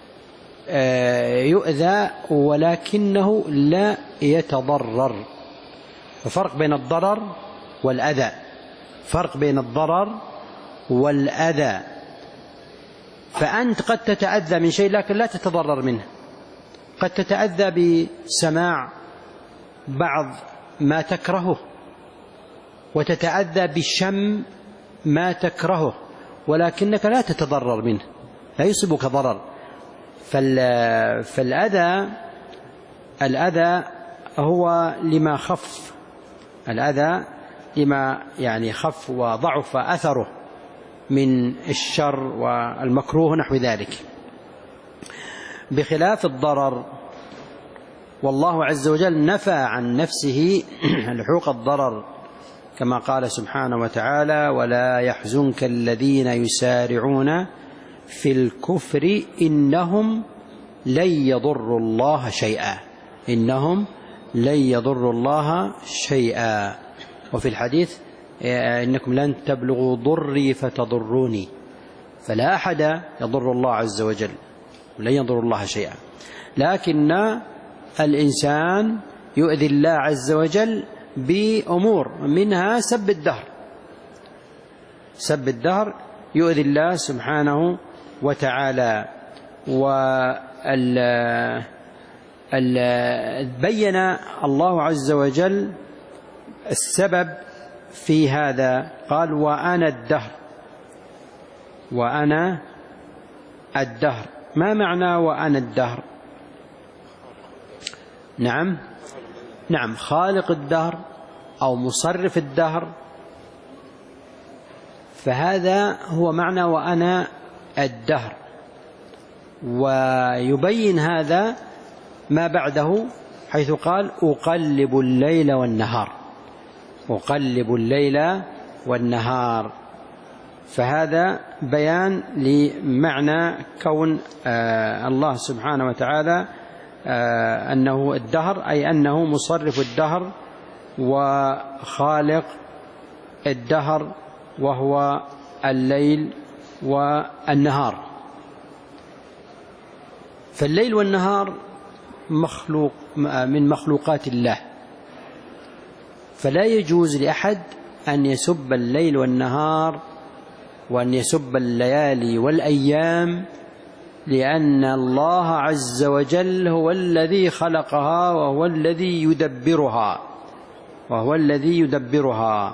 [SPEAKER 1] يؤذى ولكنه لا يتضرر. وفرق بين الضرر والأذى، فرق بين الضرر والأذى. فأنت قد تتأذى من شيء لكن لا تتضرر منه، قد تتأذى بسماع بعض ما تكرهه، وتتأذى بشم ما تكرهه، ولكنك لا تتضرر منه، لا يصيبك ضرر. فالأذى الأذى هو لما خف، الأذى لما يعني خف وضعف أثره من الشر والمكروه نحو ذلك، بخلاف الضرر. والله عز وجل نفى عن نفسه لحوق الضرر، كما قال سبحانه وتعالى: ولا يحزنك الذين يسارعون في الكفر إنهم لن يضروا الله شيئا، إنهم لن يضروا الله شيئا. وفي الحديث: إنكم لن تبلغوا ضري فتضروني. فلا أحد يضر الله عز وجل، لن يضر الله شيئا، لكن الإنسان يؤذي الله عز وجل بأمور، منها سب الدهر. سب الدهر يؤذي الله سبحانه وتعالى. بين الله عز وجل السبب في هذا، قال وأنا الدهر، وأنا الدهر. ما معنى وأنا الدهر؟ نعم نعم خالق الدهر أو مصرف الدهر، فهذا هو معنى وأنا الدهر. ويبين هذا ما بعده حيث قال أقلب الليل والنهار، أقلب الليل والنهار، فهذا بيان لمعنى كون الله سبحانه وتعالى أنه الدهر، أي أنه مصرف الدهر وخالق الدهر، وهو الليل والنهار. فالليل والنهار مخلوق من مخلوقات الله، فلا يجوز لأحد أن يسب الليل والنهار وأن يسب الليالي والأيام، لأن الله عز وجل هو الذي خلقها وهو الذي يدبرها وهو الذي يدبرها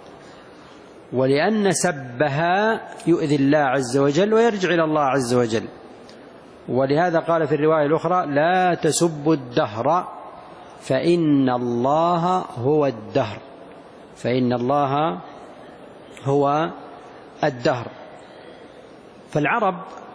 [SPEAKER 1] ولأن سبها يؤذي الله عز وجل ويرجع إلى الله عز وجل. ولهذا قال في الرواية الأخرى لا تسبوا الدهر فإن الله هو الدهر، فإن الله هو الدهر. فالعرب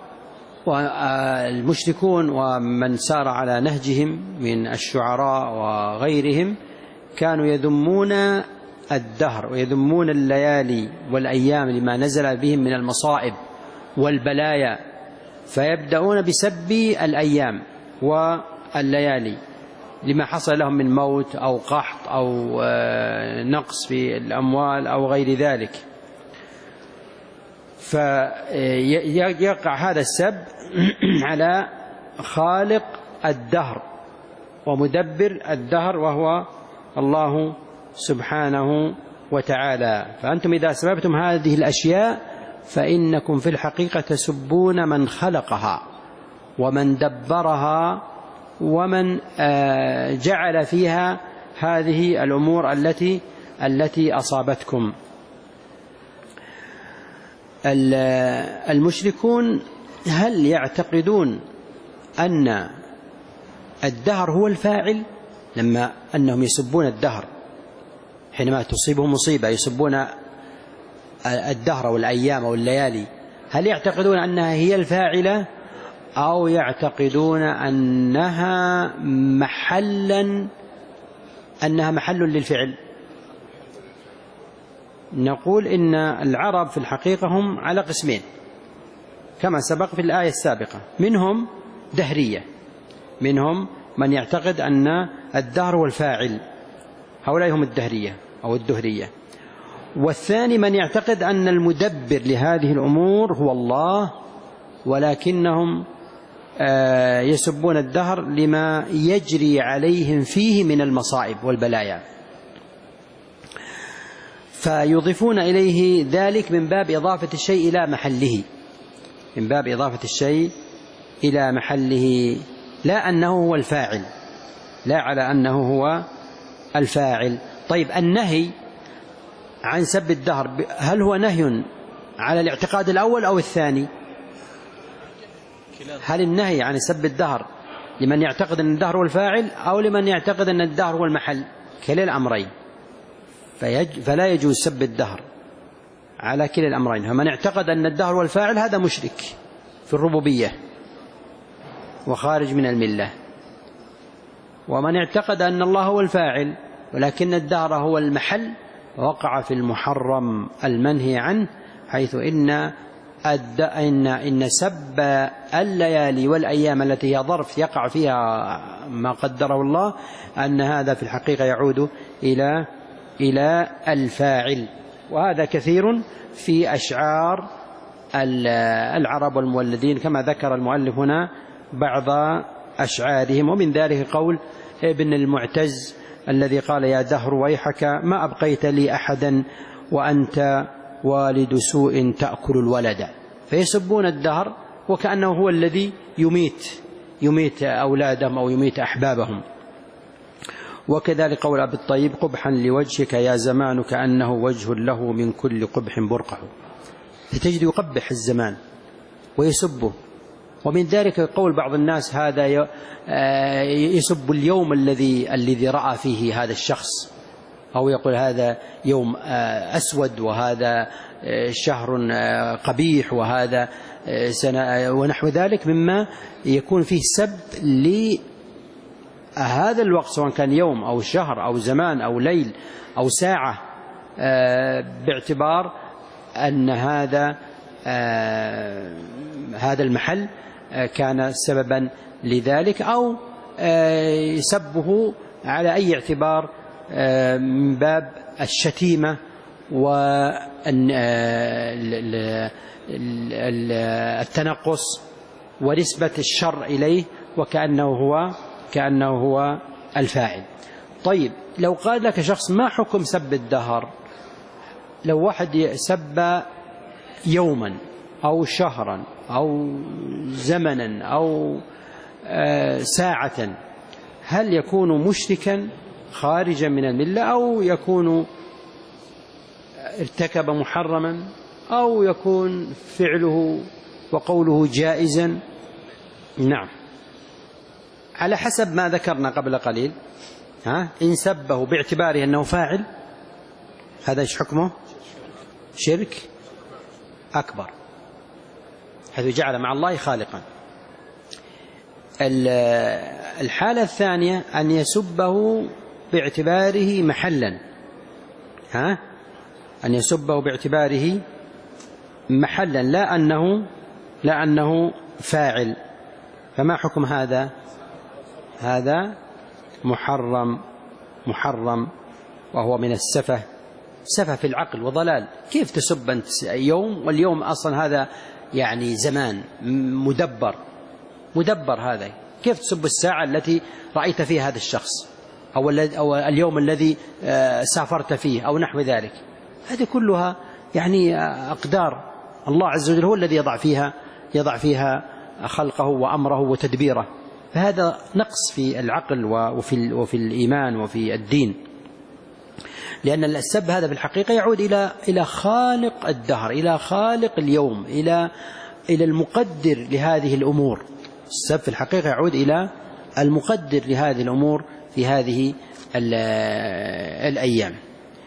[SPEAKER 1] والمشركون ومن سار على نهجهم من الشعراء وغيرهم كانوا يذمون الدهر ويذمون الليالي والأيام لما نزل بهم من المصائب والبلايا، فيبدأون بسب الأيام والليالي لما حصل لهم من موت أو قحط أو نقص في الأموال أو غير ذلك. فيقع هذا السب على خالق الدهر ومدبر الدهر وهو الله سبحانه وتعالى. فأنتم إذا سببتم هذه الأشياء فإنكم في الحقيقة تسبون من خلقها ومن دبرها ومن جعل فيها هذه الأمور التي التي أصابتكم. المشركون هل يعتقدون أن الدهر هو الفاعل؟ لما أنهم يسبون الدهر حينما تصيبهم مصيبة يسبون الدهر والأيام والليالي، هل يعتقدون أنها هي الفاعلة أو يعتقدون أنها محلا أنها محل للفعل؟ نقول إن العرب في الحقيقة هم على قسمين كما سبق في الآية السابقة، منهم دهرية، منهم من يعتقد أن الدهر هو الفاعل، هؤلاء هم الدهرية أو الدهرية. والثاني من يعتقد أن المدبر لهذه الأمور هو الله، ولكنهم يسبون الدهر لما يجري عليهم فيه من المصائب والبلايا، فيضيفون إليه ذلك من باب إضافة الشيء إلى محله، من باب إضافة الشيء إلى محله، لا أنه هو الفاعل، لا على أنه هو الفاعل. طيب النهي عن سب الدهر هل هو نهي على الاعتقاد الأول أو الثاني؟ هل النهي عن سب الدهر لمن يعتقد أن الدهر هو الفاعل أو لمن يعتقد أن الدهر هو المحل؟ كلا الأمرين، فلا يجوز سب الدهر على كلا الأمرين. فمن اعتقد أن الدهر هو الفاعل هذا مشرك في الربوبية وخارج من الملة، ومن اعتقد أن الله هو الفاعل ولكن الدهر هو المحل وقع في المحرم المنهي عنه، حيث إن إن إن سب الليالي والأيام التي هي ظرف يقع فيها ما قدره الله أن هذا في الحقيقة يعود إلى إلى الفاعل. وهذا كثير في أشعار العرب والمولدين كما ذكر المؤلف هنا بعض أشعارهم، ومن ذلك قول ابن المعتز الذي قال يا دهر ويحك ما أبقيت لي أحدا وأنت والد سوء تأكل الولد. فيسبون الدهر وكأنه هو الذي يميت يميت أولادهم أو يميت أحبابهم. وكذلك قول أبي الطيب: قبحا لوجهك يا زمان كأنه وجه له من كل قبح برقع. فتجد يقبح الزمان ويسبه. ومن ذلك قول بعض الناس: هذا يسب اليوم الذي الذي رأى فيه هذا الشخص، أو يقول هذا يوم أسود، وهذا شهر قبيح، وهذا سنة، ونحو ذلك مما يكون فيه سب لهذا الوقت، سواء كان يوم أو شهر أو زمان أو ليل أو ساعة، باعتبار أن هذا هذا المحل كان سببا لذلك، أو سبه على أي اعتبار من باب الشتيمة والتنقص ونسبة الشر إليه، وكأنه هو كأنه هو الفاعل. طيب، لو قال لك شخص: ما حكم سب الدهر؟ لو واحد سب يوما أو شهرا أو زمنا أو ساعة، هل يكون مشركا خارجا من الملة، أو يكون ارتكب محرما، أو يكون فعله وقوله جائزا؟ نعم، على حسب ما ذكرنا قبل قليل. ها إن سبه باعتباره أنه فاعل، هذا ايش حكمه؟ شرك أكبر، حيث جعل مع الله خالقا. الحالة الثانية أن يسبه باعتباره محلا، ها أن يسبه باعتباره محلا، لا أنه لا أنه فاعل. فما حكم هذا؟ هذا محرم محرم وهو من السفه، سفه في العقل وضلال. كيف تسب أنت يوم، واليوم أصلا هذا يعني زمان مدبر مدبر هذا؟ كيف تسب الساعة التي رأيت فيها هذا الشخص، أو, أو اليوم الذي سافرت فيه، أو نحو ذلك؟ هذه كلها يعني أقدار الله عز وجل، هو الذي يضع فيها يضع فيها خلقه وأمره وتدبيره. فهذا نقص في العقل وفي, وفي الإيمان وفي الدين، لأن السب هذا في الحقيقة يعود إلى إلى خالق الدهر، إلى خالق اليوم، إلى إلى المقدر لهذه الأمور. السب في الحقيقة يعود إلى المقدر لهذه الأمور في هذه الأيام.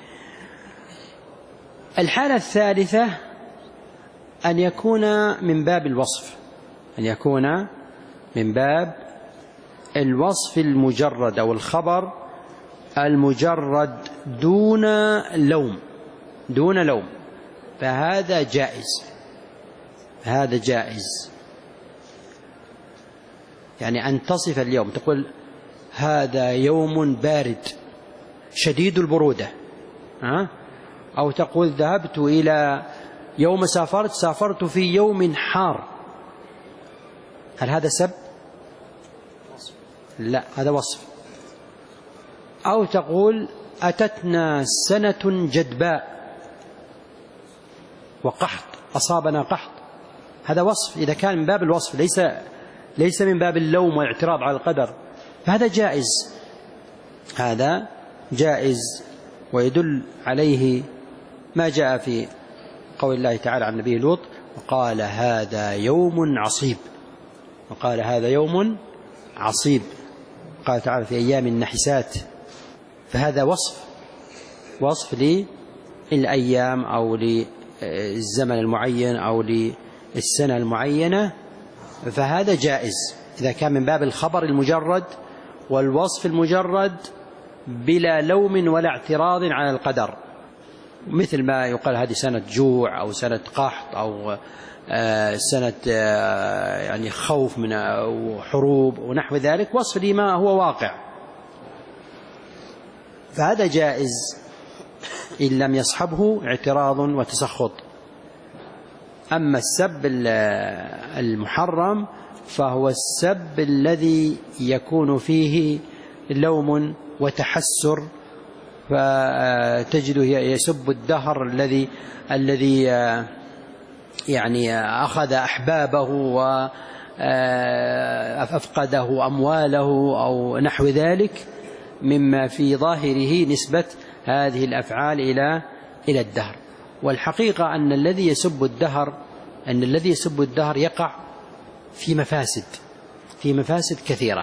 [SPEAKER 1] الحالة الثالثة أن يكون من باب الوصف، أن يكون من باب الوصف المجرد أو الخبر المجرد دون لوم دون لوم فهذا جائز هذا جائز. يعني أن تصف اليوم، تقول هذا يوم بارد شديد البرودة، أو تقول ذهبت إلى يوم سافرت سافرت في يوم حار. هل هذا سب؟ لا، هذا وصف. أو تقول أتتنا سنة جدباء وقحط، أصابنا قحط. هذا وصف، إذا كان من باب الوصف، ليس ليس من باب اللوم والاعتراض على القدر، فهذا جائز هذا جائز. ويدل عليه ما جاء في قول الله تعالى عن نبيه لوط: وقال هذا يوم عصيب وقال هذا يوم عصيب قال تعالى في أيام النحسات. فهذا وصف وصف للأيام أو للزمن المعين أو للسنة المعينة، فهذا جائز إذا كان من باب الخبر المجرد والوصف المجرد بلا لوم ولا اعتراض على القدر، مثل ما يقال هذه سنة جوع أو سنة قحط أو سنة يعني خوف من أو حروب ونحو ذلك، وصف لما هو واقع، فهذا جائز إن لم يصحبه اعتراض وتسخط. أما السب المحرم فهو السب الذي يكون فيه لوم وتحسر، فتجده يسب الدهر الذي الذي يعني أخذ أحبابه أفقده أمواله أو نحو ذلك، مما في ظاهره نسبة هذه الأفعال إلى إلى الدهر. والحقيقة أن الذي يسب الدهر أن الذي يسب الدهر يقع في مفاسد في مفاسد كثيرة.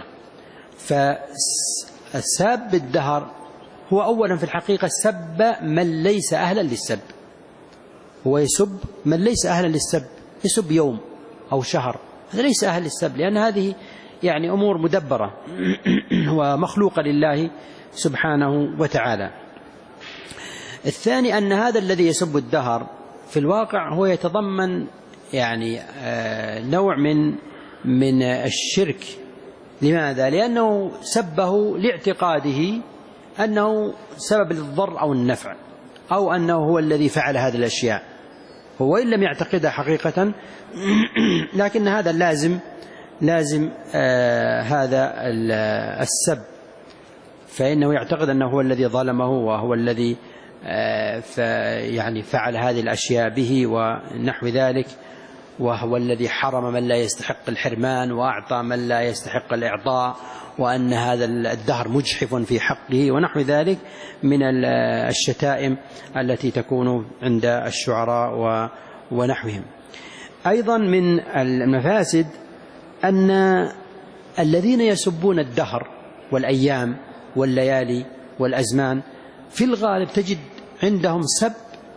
[SPEAKER 1] فالساب الدهر هو أولا في الحقيقة سب من ليس أهلا للسب، هو يسب من ليس أهلا للسب، يسب يوم أو شهر، هذا ليس أهل للسب، لأن هذه يعني أمور مدبرة ومخلوقة لله سبحانه وتعالى. الثاني أن هذا الذي يسب الدهر في الواقع هو يتضمن يعني نوع من من الشرك. لماذا؟ لأنه سبه لاعتقاده أنه سبب للضر أو النفع، أو أنه هو الذي فعل هذه الأشياء، هو إن لم يعتقدها حقيقة، لكن هذا لازم لازم آه هذا السب، فإنه يعتقد أنه هو الذي ظلمه وهو الذي آه يعني فعل هذه الأشياء به ونحو ذلك، وهو الذي حرم من لا يستحق الحرمان وأعطى من لا يستحق الإعطاء، وأن هذا الدهر مجحف في حقه ونحو ذلك من الشتائم التي تكون عند الشعراء ونحوهم. أيضا من المفاسد أن الذين يسبون الدهر والأيام والليالي والأزمان في الغالب تجد عندهم سب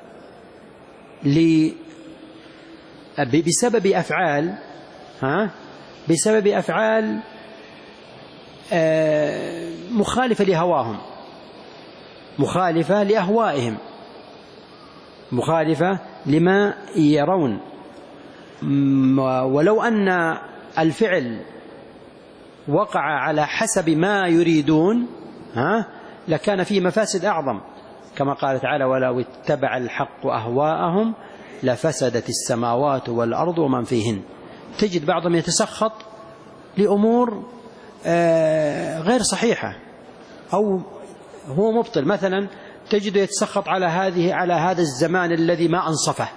[SPEAKER 1] بسبب أفعال ها بسبب أفعال مخالفة لهواهم، مخالفة لأهوائهم، مخالفة لما يرون. ولو أن الفعل وقع على حسب ما يريدون ها لكان فيه مفاسد أعظم، كما قال تعالى: ولو اتبع الحق أهواءهم لفسدت السماوات والأرض ومن فيهن. تجد بعضهم يتسخط لأمور غير صحيحة أو هو مبطل. مثلا تجد يتسخط على هذه على هذا الزمان الذي ما أنصفه،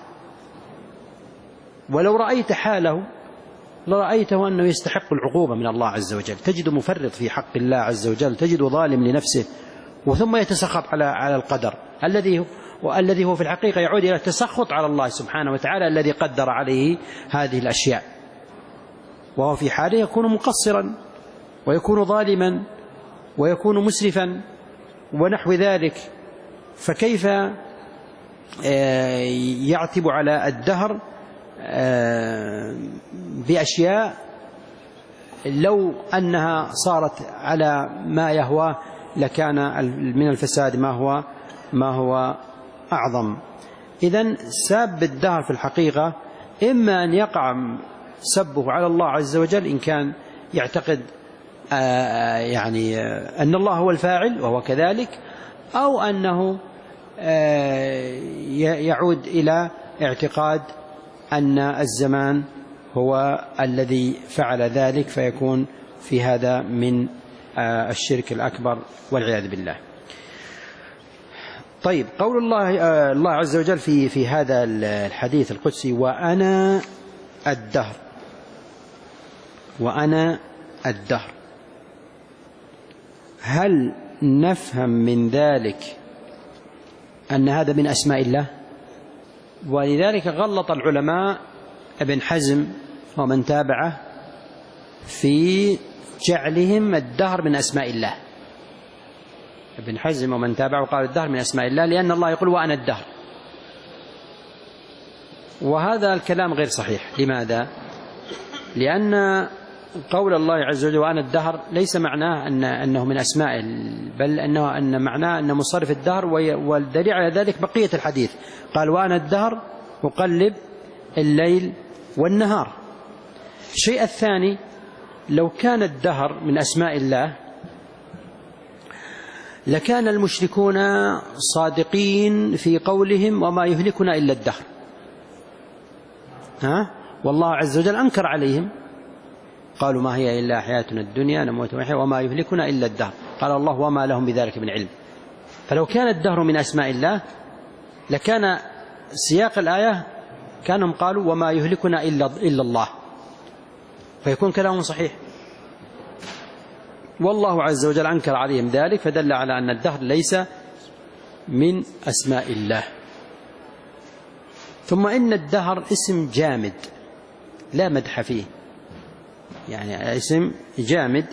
[SPEAKER 1] ولو رأيت حاله لرأيته أنه يستحق العقوبة من الله عز وجل. تجد مفرط في حق الله عز وجل، تجد ظالم لنفسه، وثم يتسخط على على القدر الذي والذي هو في الحقيقة يعود إلى التسخط على الله سبحانه وتعالى الذي قدر عليه هذه الأشياء، وهو في حاله يكون مقصرا ويكون ظالما ويكون مسرفا ونحو ذلك. فكيف يعتب على الدهر بأشياء لو أنها صارت على ما يهوى لكان من الفساد ما هو ما هو أعظم. إذن ساب الدهر في الحقيقة إما أن يقع سبه على الله عز وجل إن كان يعتقد يعني أن الله هو الفاعل وهو كذلك، أو أنه يعود إلى اعتقاد أن الزمان هو الذي فعل ذلك، فيكون في هذا من الشرك الأكبر والعياذ بالله. طيب، قول الله الله عز وجل في في هذا الحديث القدسي: وأنا الدهر، وأنا الدهر، هل نفهم من ذلك أن هذا من أسماء الله؟ ولذلك غلط العلماء ابن حزم ومن تابعه في جعلهم الدهر من أسماء الله. ابن حزم ومن تابعه قال الدهر من أسماء الله لأن الله يقول: وأنا الدهر، وهذا الكلام غير صحيح. لماذا؟ لأن قول الله عز وجل وأنا الدهر ليس معناه أن أنه من أسماء، بل أنه أن معناه أن مصرف الدهر، والدليل على ذلك بقية الحديث. قال: وأنا الدهر أقلب الليل والنهار. الشيء الثاني: لو كان الدهر من أسماء الله لكان المشركون صادقين في قولهم وما يهلكنا إلا الدهر، ها؟ والله عز وجل أنكر عليهم، قالوا ما هي إلا حياتنا الدنيا نموت ونحيا وما يهلكنا إلا الدهر. قال الله: وما لهم بذلك من علم. فلو كان الدهر من أسماء الله لكان سياق الآية كانهم قالوا وما يهلكنا إلا, إلا الله، فيكون كلامه صحيح. والله عز وجل أنكر عليهم ذلك، فدل على أن الدهر ليس من أسماء الله. ثم إن الدهر اسم جامد لا مدح فيه، يعني اسم جامد،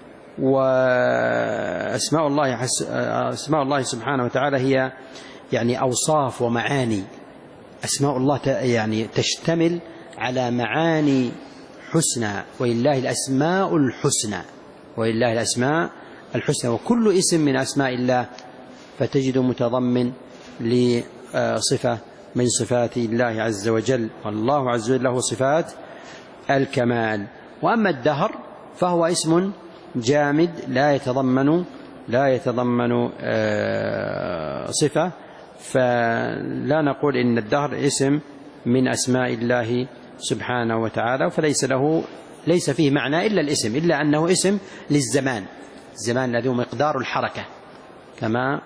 [SPEAKER 1] وأسماء الله أسماء الله سبحانه وتعالى هي يعني أوصاف ومعاني. أسماء الله يعني تشتمل على معاني حسنى، ولله الأسماء الحسنى، ولله الأسماء الحسنى، وكل اسم من أسماء الله فتجد متضمن لصفة من صفات الله عز وجل، والله عز وجل له صفات الكمال. وأما الدهر فهو اسم جامد لا يتضمن لا يتضمن صفة، فلا نقول إن الدهر اسم من أسماء الله سبحانه وتعالى، فليس له ليس فيه معنى إلا الاسم، إلا أنه اسم للزمان، الزمان الذي هو مقدار الحركة، كما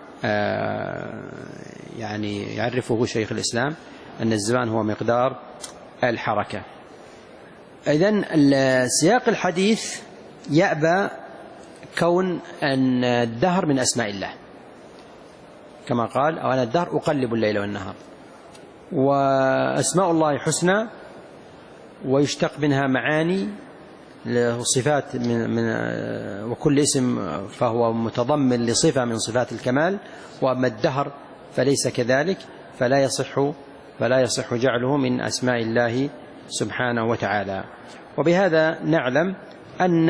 [SPEAKER 1] يعني يعرفه شيخ الإسلام أن الزمان هو مقدار الحركة. إذن سياق الحديث يأبى كون أن الدهر من أسماء الله، كما قال أنا الدهر أقلب الليل والنهار، وأسماء الله حسنى ويشتق منها معاني صفات من, من وكل اسم فهو متضمن لصفة من صفات الكمال. وأما الدهر فليس كذلك، فلا يصح فلا يصح جعله من أسماء الله سبحانه وتعالى. وبهذا نعلم أن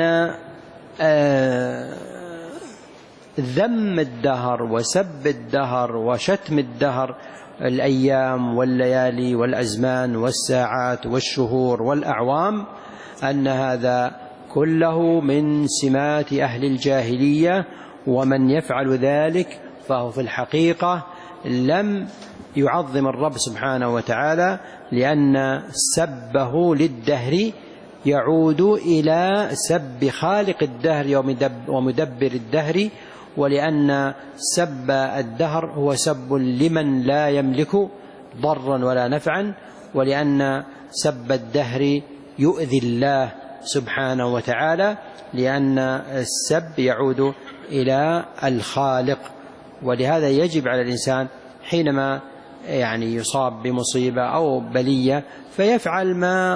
[SPEAKER 1] ذم الدهر وسب الدهر وشتم الدهر، الأيام والليالي والأزمان والساعات والشهور والأعوام، أن هذا كله من سمات أهل الجاهلية، ومن يفعل ذلك فهو في الحقيقة لم يعظم الرب سبحانه وتعالى، لأن سبه للدهر يعود إلى سب خالق الدهر ومدبر الدهر، ولأن سب الدهر هو سب لمن لا يملك ضرا ولا نفعا، ولأن سب الدهر يؤذي الله سبحانه وتعالى، لأن السب يعود إلى الخالق. ولهذا يجب على الإنسان حينما يعني يصاب بمصيبة أو بلية فيفعل ما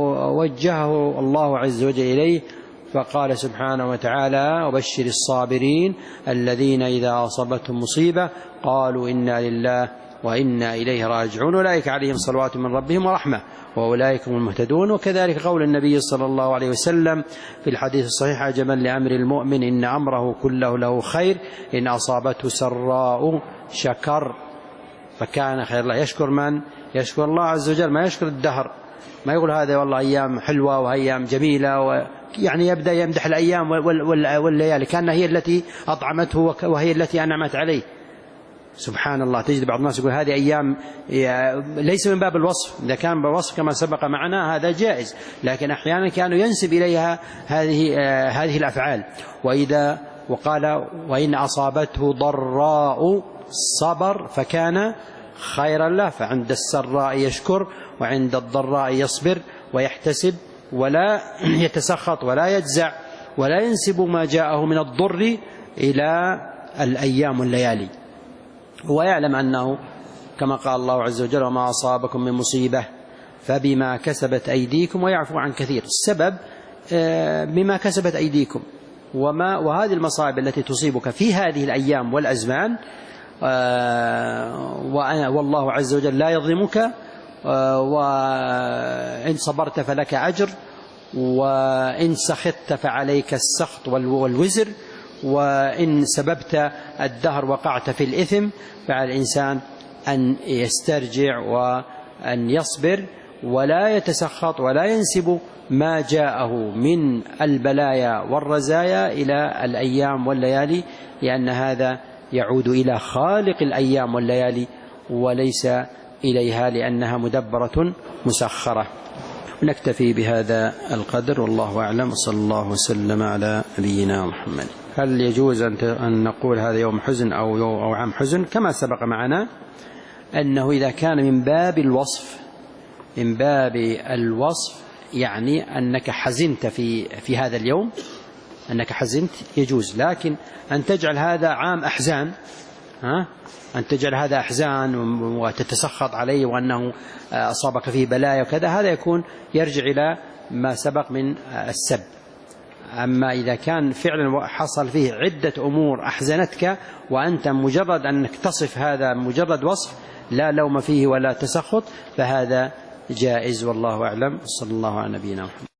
[SPEAKER 1] وجهه الله عز وجل إليه، فقال سبحانه وتعالى: وبشر الصابرين الذين إذا أصابتهم مصيبة قالوا إنا لله وإنا إليه راجعون أولئك عليهم صلوات من ربهم ورحمة وأولئك هم المهتدون. وكذلك قول النبي صلى الله عليه وسلم في الحديث الصحيح: عجبا لأمر المؤمن إن أمره كله له خير إن أصابته سراء شكر فكان خير الله. يشكر من؟ يشكر الله عز وجل، ما يشكر الدهر، ما يقول هذا والله أيام حلوة وأيام جميلة و... يعني يبدأ يمدح الأيام والليالي كأنها هي التي أطعمته وهي التي أنعمت عليه. سبحان الله، تجد بعض الناس يقول هذه أيام، ليس من باب الوصف، إذا كان بالوصف كما سبق معنا هذا جائز، لكن أحيانا كانوا ينسب إليها هذه هذه الأفعال. وإذا وقال: وإن أصابته ضراء صبر فكان خيرا له، فعند السراء يشكر وعند الضراء يصبر ويحتسب ولا يتسخط ولا يجزع ولا ينسب ما جاءه من الضر إلى الأيام والليالي، ويعلم أنه كما قال الله عز وجل: وما أصابكم من مصيبة فبما كسبت أيديكم ويعفو عن كثير. السبب بما كسبت أيديكم، وما وهذه المصائب التي تصيبك في هذه الأيام والأزمان، والله عز وجل لا يظلمك، وإن صبرت فلك أجر، وإن سخطت فعليك السخط والوزر، وإن سببت الدهر وقعت في الإثم، فعلى الإنسان أن يسترجع وأن يصبر ولا يتسخط ولا ينسب ما جاءه من البلايا والرزايا إلى الأيام والليالي، لأن هذا يعود إلى خالق الأيام والليالي وليس إليها، لأنها مدبرة مسخرة. نكتفي بهذا القدر والله أعلم، وصلى الله وسلم على نبينا محمد. هل يجوز أن نقول هذا يوم حزن أو يوم أو عام حزن؟ كما سبق معنا أنه إذا كان من باب الوصف من باب الوصف يعني أنك حزنت في في هذا اليوم، أنك حزنت يجوز. لكن أن تجعل هذا عام أحزان، ها أن تجعل هذا أحزان وتتسخط عليه وأنه أصابك فيه بلايا وكذا، هذا يكون يرجع إلى ما سبق من السب. أما إذا كان فعلا حصل فيه عدة أمور أحزنتك وأنت مجرد أنك تصف هذا مجرد وصف لا لوم فيه ولا تسخط، فهذا جائز، والله أعلم. صلى الله على نبينا محمد.